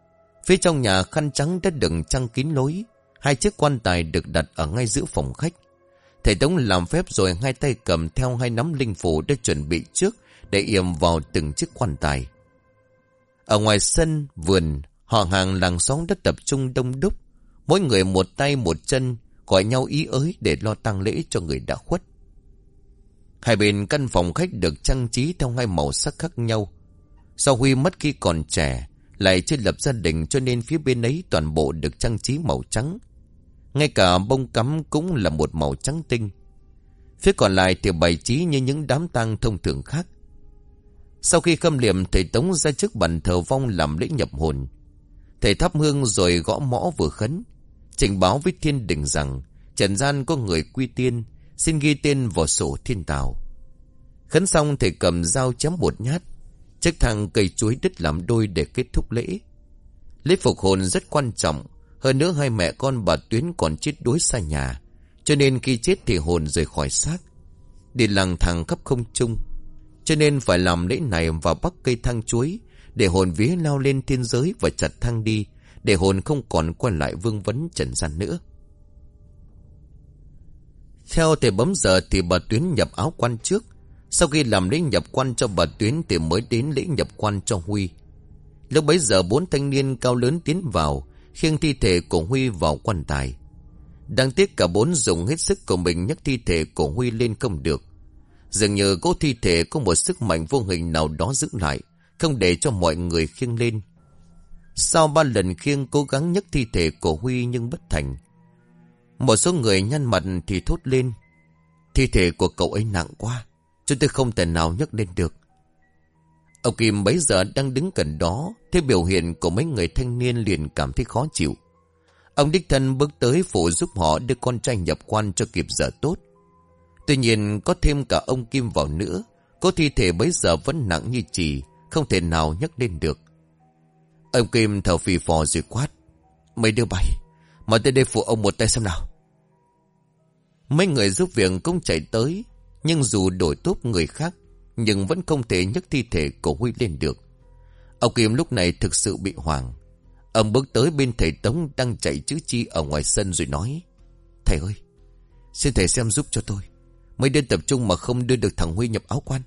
Phía trong nhà khăn trắng đã đựng trăng kín lối. Hai chiếc quan tài được đặt ở ngay giữa phòng khách. Thầy Tống làm phép rồi hai tay cầm theo hai nắm linh phù đã chuẩn bị trước để yểm vào từng chiếc quan tài. Ở ngoài sân, vườn, họ hàng làng xóm đã tập trung đông đúc. Mỗi người một tay một chân, gọi nhau ý ới để lo tang lễ cho người đã khuất. Hai bên căn phòng khách được trang trí theo hai màu sắc khác nhau. Do Huy mất khi còn trẻ, lại chưa lập gia đình cho nên phía bên ấy toàn bộ được trang trí màu trắng. Ngay cả bông cắm cũng là một màu trắng tinh. Phía còn lại thì bày trí như những đám tang thông thường khác. Sau khi khâm liệm, thầy Tống ra trước bàn thờ vong làm lễ nhập hồn. Thầy thắp hương rồi gõ mõ vừa khấn, trình báo với thiên đình rằng trần gian có người quy tiên, xin ghi tên vào sổ thiên tào. Khấn xong thầy cầm dao chém một nhát, chiếc thang cây chuối đứt làm đôi để kết thúc lễ. Lễ phục hồn rất quan trọng. Hơn nữa hai mẹ con bà Tuyến còn chết đuối xa nhà, cho nên khi chết thì hồn rời khỏi xác, đi lang thang khắp không trung. Cho nên phải làm lễ này và bắc cây thang chuối để hồn vía lao lên thiên giới và chặt thang đi, để hồn không còn quay lại vương vấn trần gian nữa. Theo thầy bấm giờ thì bà Tuyến nhập áo quan trước. Sau khi làm lễ nhập quan cho bà Tuyến thì mới đến lễ nhập quan cho Huy. Lúc bấy giờ bốn thanh niên cao lớn tiến vào, khiêng thi thể của Huy vào quan tài. Đáng tiếc cả bốn dùng hết sức của mình nhấc thi thể của Huy lên không được. Dường như cố thi thể có một sức mạnh vô hình nào đó giữ lại, không để cho mọi người khiêng lên. Sau ba lần khiêng cố gắng nhấc thi thể của Huy nhưng bất thành. Một số người nhăn mặt thì thốt lên: thi thể của cậu ấy nặng quá, chúng tôi không thể nào nhấc lên được. Ông Kim bấy giờ đang đứng gần đó, thấy biểu hiện của mấy người thanh niên liền cảm thấy khó chịu. Ông đích thân bước tới phụ giúp họ đưa con trai nhập quan cho kịp giờ tốt. Tuy nhiên có thêm cả ông Kim vào nữa, có thi thể bấy giờ vẫn nặng như chì, không thể nào nhấc lên được. Ông Kim thở phì phò rồi quát: mấy đứa bay, mà tới đây phụ ông một tay xem nào. Mấy người giúp việc cũng chạy tới, nhưng dù đổi tốp người khác, nhưng vẫn không thể nhấc thi thể của Huy lên được. Ông Kim lúc này thực sự bị hoảng. Ông bước tới bên thầy Tống đang chạy chữ chi ở ngoài sân rồi nói: thầy ơi, xin thầy xem giúp cho tôi. Mấy đứa tập trung mà không đưa được thằng Huy nhập áo quan.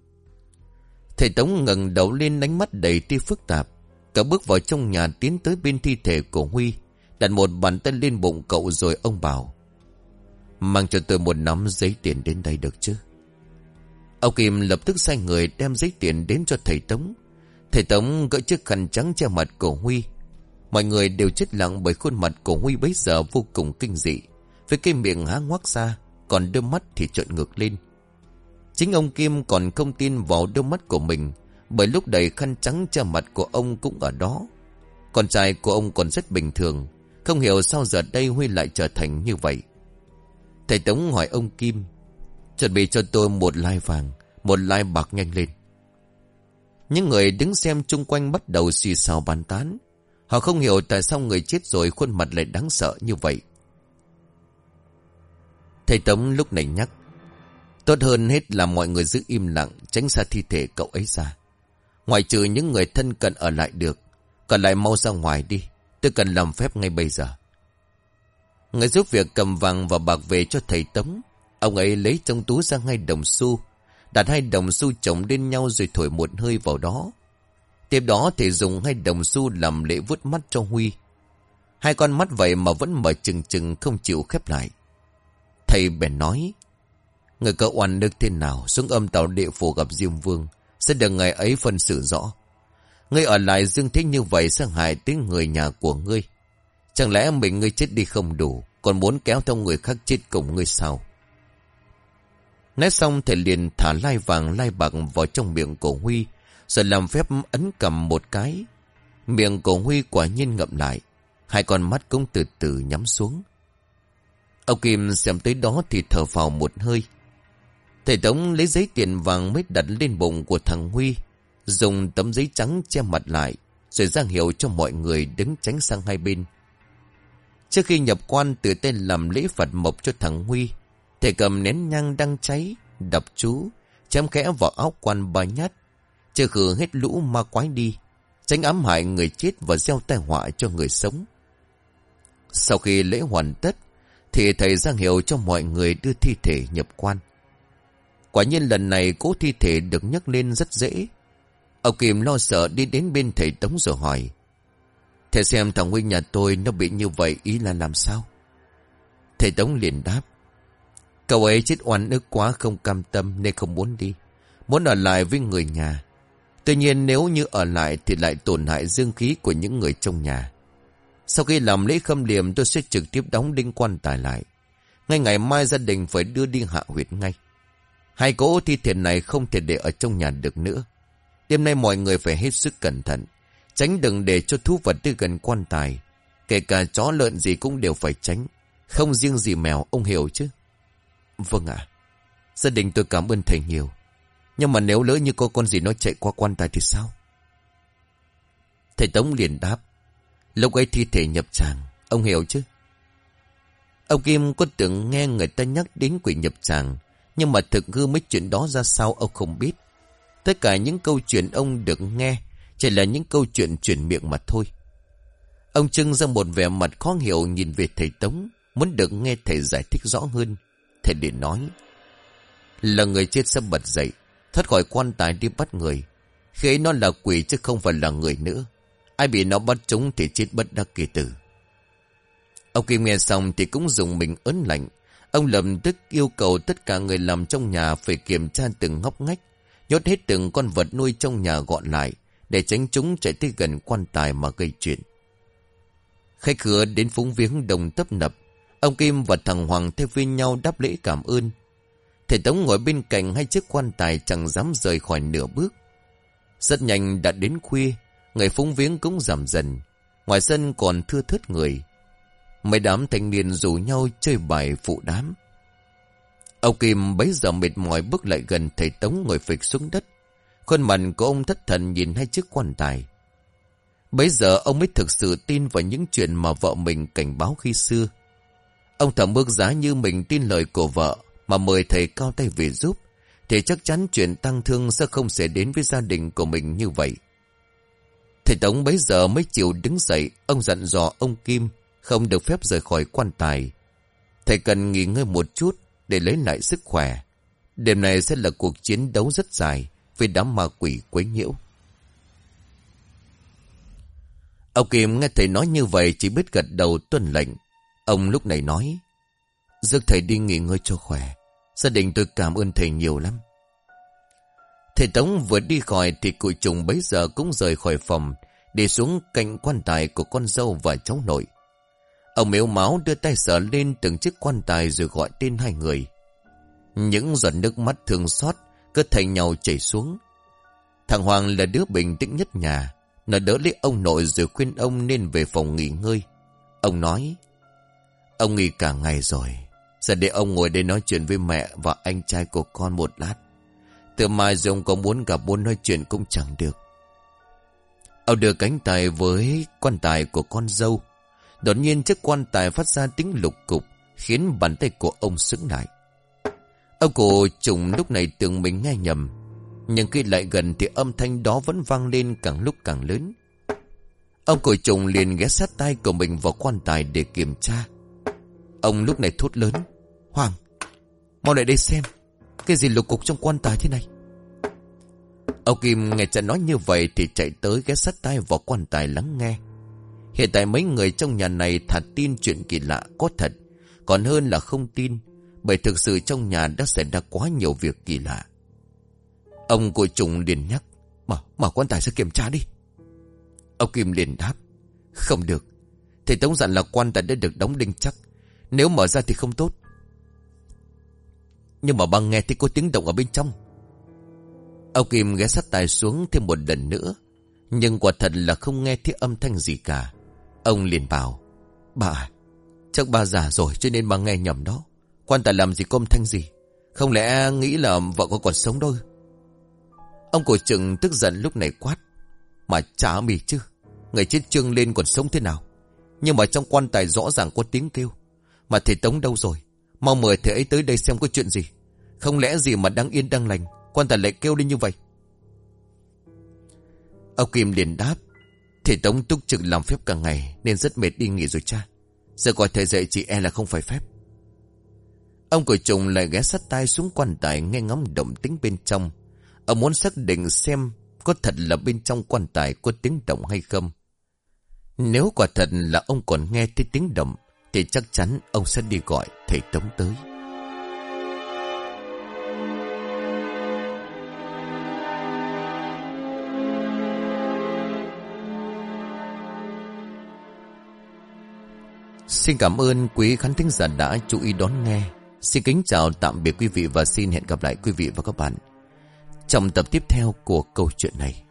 Thầy Tống ngẩng đầu lên, ánh mắt đầy tia phức tạp. Cả bước vào trong nhà, tiến tới bên thi thể của Huy, đặt một bàn tay lên bụng cậu rồi ông bảo: mang cho tôi một nắm giấy tiền đến đây được chứ? Ông Kim lập tức sai người đem giấy tiền đến cho thầy Tống. Thầy Tống gỡ chiếc khăn trắng che mặt của Huy. Mọi người đều chết lặng bởi khuôn mặt của Huy bấy giờ vô cùng kinh dị, với cái miệng há ngoác ra, còn đôi mắt thì trợn ngược lên. Chính ông Kim còn không tin vào đôi mắt của mình, bởi lúc đầy khăn trắng che mặt của ông cũng ở đó. Con trai của ông còn rất bình thường, không hiểu sao giờ đây Huy lại trở thành như vậy. Thầy Tống hỏi ông Kim: chuẩn bị cho tôi một lai vàng, một lai bạc nhanh lên. Những người đứng xem chung quanh bắt đầu xì xào bàn tán. Họ không hiểu tại sao người chết rồi khuôn mặt lại đáng sợ như vậy. Thầy Tống lúc này nhắc: tốt hơn hết là mọi người giữ im lặng, tránh xa thi thể cậu ấy ra. Ngoại trừ những người thân cận ở lại được, còn lại mau ra ngoài đi, tôi cần làm phép ngay bây giờ. Người giúp việc cầm vàng và bạc về cho thầy Tống. Ông ấy lấy trong túi ra hai đồng xu, đặt hai đồng xu chồng lên nhau rồi thổi một hơi vào đó. Tiếp đó thì dùng hai đồng xu làm lễ vuốt mắt cho Huy. Hai con mắt vậy mà vẫn mở trừng trừng không chịu khép lại. Thầy bèn nói: người cậu oan đức thế nào xuống âm tàu địa phủ gặp Diêm Vương, sẽ được ngày ấy phân xử rõ. Ngươi ở lại dương thế như vậy sẽ hại tới người nhà của ngươi. Chẳng lẽ mình ngươi chết đi không đủ, còn muốn kéo theo người khác chết cùng ngươi sao? Nói xong thầy liền thả lai vàng lai bạc vào trong miệng của Huy, rồi làm phép ấn cầm một cái. Miệng của Huy quả nhiên ngậm lại, hai con mắt cũng từ từ nhắm xuống. Ông Kim xem tới đó thì thở phào một hơi. Thầy Tống lấy giấy tiền vàng mới đặt lên bụng của thằng Huy, dùng tấm giấy trắng che mặt lại, rồi ra hiệu cho mọi người đứng tránh sang hai bên. Trước khi nhập quan, tự tay làm lễ Phật mộc cho thằng Huy. Thầy cầm nén nhang đang cháy, đọc chú, chém khẽ vào áo quan ba nhát, chưa khử hết lũ ma quái đi. tránh ám hại người chết và gieo tai họa cho người sống. Sau khi lễ hoàn tất thì thầy ra hiệu cho mọi người đưa thi thể nhập quan. Quả nhiên lần này cỗ thi thể được nhấc lên rất dễ. Ông Kim lo sợ đi đến bên thầy Tống rồi hỏi: "Thầy xem thằng huynh nhà tôi nó bị như vậy ý là làm sao?" Thầy Tống liền đáp: "Cậu ấy chết oan ức quá, không cam tâm nên không muốn đi, muốn ở lại với người nhà. Tuy nhiên nếu như ở lại thì lại tổn hại dương khí của những người trong nhà. Sau khi làm lễ khâm liệm tôi sẽ trực tiếp đóng đinh quan tài lại. Ngay ngày mai gia đình phải đưa đi hạ huyệt ngay. Hai cỗ thi thể này không thể để ở trong nhà được nữa. Đêm nay mọi người phải hết sức cẩn thận, tránh đừng để cho thú vật tới gần quan tài. Kể cả chó lợn gì cũng đều phải tránh, không riêng gì mèo, ông hiểu chứ?" "Vâng ạ. Gia đình tôi cảm ơn thầy nhiều. Nhưng mà nếu lỡ như có con gì nó chạy qua quan tài thì sao?" Thầy Tống liền đáp: "Lúc ấy thi thể nhập tràng, ông hiểu chứ?" Ông Kim có tưởng nghe người ta nhắc đến quỷ nhập tràng, nhưng mà thực hư mấy chuyện đó ra sao ông không biết. Tất cả những câu chuyện ông được nghe chỉ là những câu chuyện truyền miệng mà thôi. Ông trưng ra một vẻ mặt khó hiểu nhìn về thầy Tống, muốn được nghe thầy giải thích rõ hơn. Thầy liền nói: "Là người chết sẽ bật dậy, thoát khỏi quan tài đi bắt người. Khi ấy nó là quỷ chứ không phải là người nữa. Ai bị nó bắt trúng thì chết bất đắc kỳ tử." Ông Kim nghe xong thì cũng dùng mình ớn lạnh. Ông lập tức yêu cầu tất cả người làm trong nhà phải kiểm tra từng ngóc ngách, nhốt hết từng con vật nuôi trong nhà gọn lại, để tránh chúng chạy tới gần quan tài mà gây chuyện. Khách khứa đến phúng viếng đông tấp nập. Ông Kim và thằng Hoàng theo với nhau đáp lễ cảm ơn. Thầy Tống ngồi bên cạnh hai chiếc quan tài chẳng dám rời khỏi nửa bước. Rất nhanh đã đến khuya, người phúng viếng cũng giảm dần. Ngoài sân còn thưa thớt người. Mấy đám thanh niên rủ nhau chơi bài phụ đám. Ông Kim bấy giờ mệt mỏi bước lại gần thầy Tống ngồi phịch xuống đất. Khuôn mặt của ông thất thần nhìn hai chiếc quan tài. Bấy giờ ông mới thực sự tin vào những chuyện mà vợ mình cảnh báo khi xưa. Ông thầm ước giá như mình tin lời của vợ mà mời thầy cao tay về giúp, thì chắc chắn chuyện tang thương sẽ không xảy đến với gia đình của mình như vậy. Thầy Tống bấy giờ mới chịu đứng dậy. Ông dặn dò ông Kim không được phép rời khỏi quan tài. Thầy cần nghỉ ngơi một chút để lấy lại sức khỏe. Đêm này sẽ là cuộc chiến đấu rất dài với đám ma quỷ quấy nhiễu. Ông Kim nghe thầy nói như vậy chỉ biết gật đầu tuân lệnh. Ông lúc này nói: "Rước thầy đi nghỉ ngơi cho khỏe. Gia đình tôi cảm ơn thầy nhiều lắm." Thầy Tống vừa đi khỏi thì cụ Trùng bấy giờ cũng rời khỏi phòng, đi xuống cạnh quan tài của con dâu và cháu nội. Ông mếu máo đưa tay sờ lên từng chiếc quan tài rồi gọi tên hai người. Những giọt nước mắt thương xót cứ thành nhau chảy xuống. Thằng Hoàng là đứa bình tĩnh nhất nhà. Nó đỡ lấy ông nội rồi khuyên ông nên về phòng nghỉ ngơi. Ông nói: "Ông nghỉ cả ngày rồi, giờ để ông ngồi đây nói chuyện với mẹ và anh trai của con một lát. Từ mai rồi ông có muốn gặp muốn nói chuyện cũng chẳng được." Ông đưa cánh tay với quan tài của con dâu. Đột nhiên chiếc quan tài phát ra tiếng lục cục, khiến bàn tay của ông sững lại. Ông cụ Trùng lúc này tưởng mình nghe nhầm, nhưng khi lại gần thì âm thanh đó vẫn vang lên càng lúc càng lớn. Ông cụ Trùng liền ghé sát tay của mình vào quan tài để kiểm tra. Ông lúc này thốt lớn: "Hoàng, mau lại đây xem, cái gì lục cục trong quan tài thế này?" Ông Kim nghe cha nói như vậy thì chạy tới ghé sát tay vào quan tài lắng nghe. Hiện tại mấy người trong nhà này thà tin chuyện kỳ lạ có thật, còn hơn là không tin, bởi thực sự trong nhà đã xảy ra quá nhiều việc kỳ lạ. Ông cụ Trùng liền nhắc: Mở, mở quan tài ra kiểm tra đi." Ông Kim liền đáp: "Không được, thầy Tống dặn là quan tài đã được đóng đinh chắc, nếu mở ra thì không tốt." "Nhưng mà bà nghe thấy có tiếng động ở bên trong." Ông Kim ghé sát tai xuống thêm một lần nữa, nhưng quả thật là không nghe thấy âm thanh gì cả. Ông liền bảo: "Bà, chắc bà già rồi cho nên bà nghe nhầm đó. Quan tài làm gì có âm thanh gì, không lẽ nghĩ là vợ con còn sống đâu?" Ông cụ Trừng tức giận lúc này quát: "Mà chả mì chứ, người chết trương lên còn sống thế nào? Nhưng mà trong quan tài rõ ràng có tiếng kêu. Mà thầy Tống đâu rồi? Mau mời thầy ấy tới đây xem có chuyện gì. Không lẽ gì mà đang yên đang lành, quan tài lại kêu lên như vậy?" Ông Kim liền đáp: Thầy Tống túc trực làm phép cả ngày nên rất mệt, đi nghỉ rồi cha. Giờ gọi thầy dậy chị e là không phải phép. Ông cởi trùng lại ghé sát tai xuống quan tài nghe ngóng động tĩnh bên trong. Ông muốn xác định xem có thật là bên trong quan tài có tiếng động hay không. Nếu quả thật là ông còn nghe thấy tiếng động thì chắc chắn ông sẽ đi gọi thầy Tống tới. Xin cảm ơn quý khán thính giả đã chú ý đón nghe. Xin kính chào tạm biệt quý vị và xin hẹn gặp lại quý vị và các bạn trong tập tiếp theo của câu chuyện này.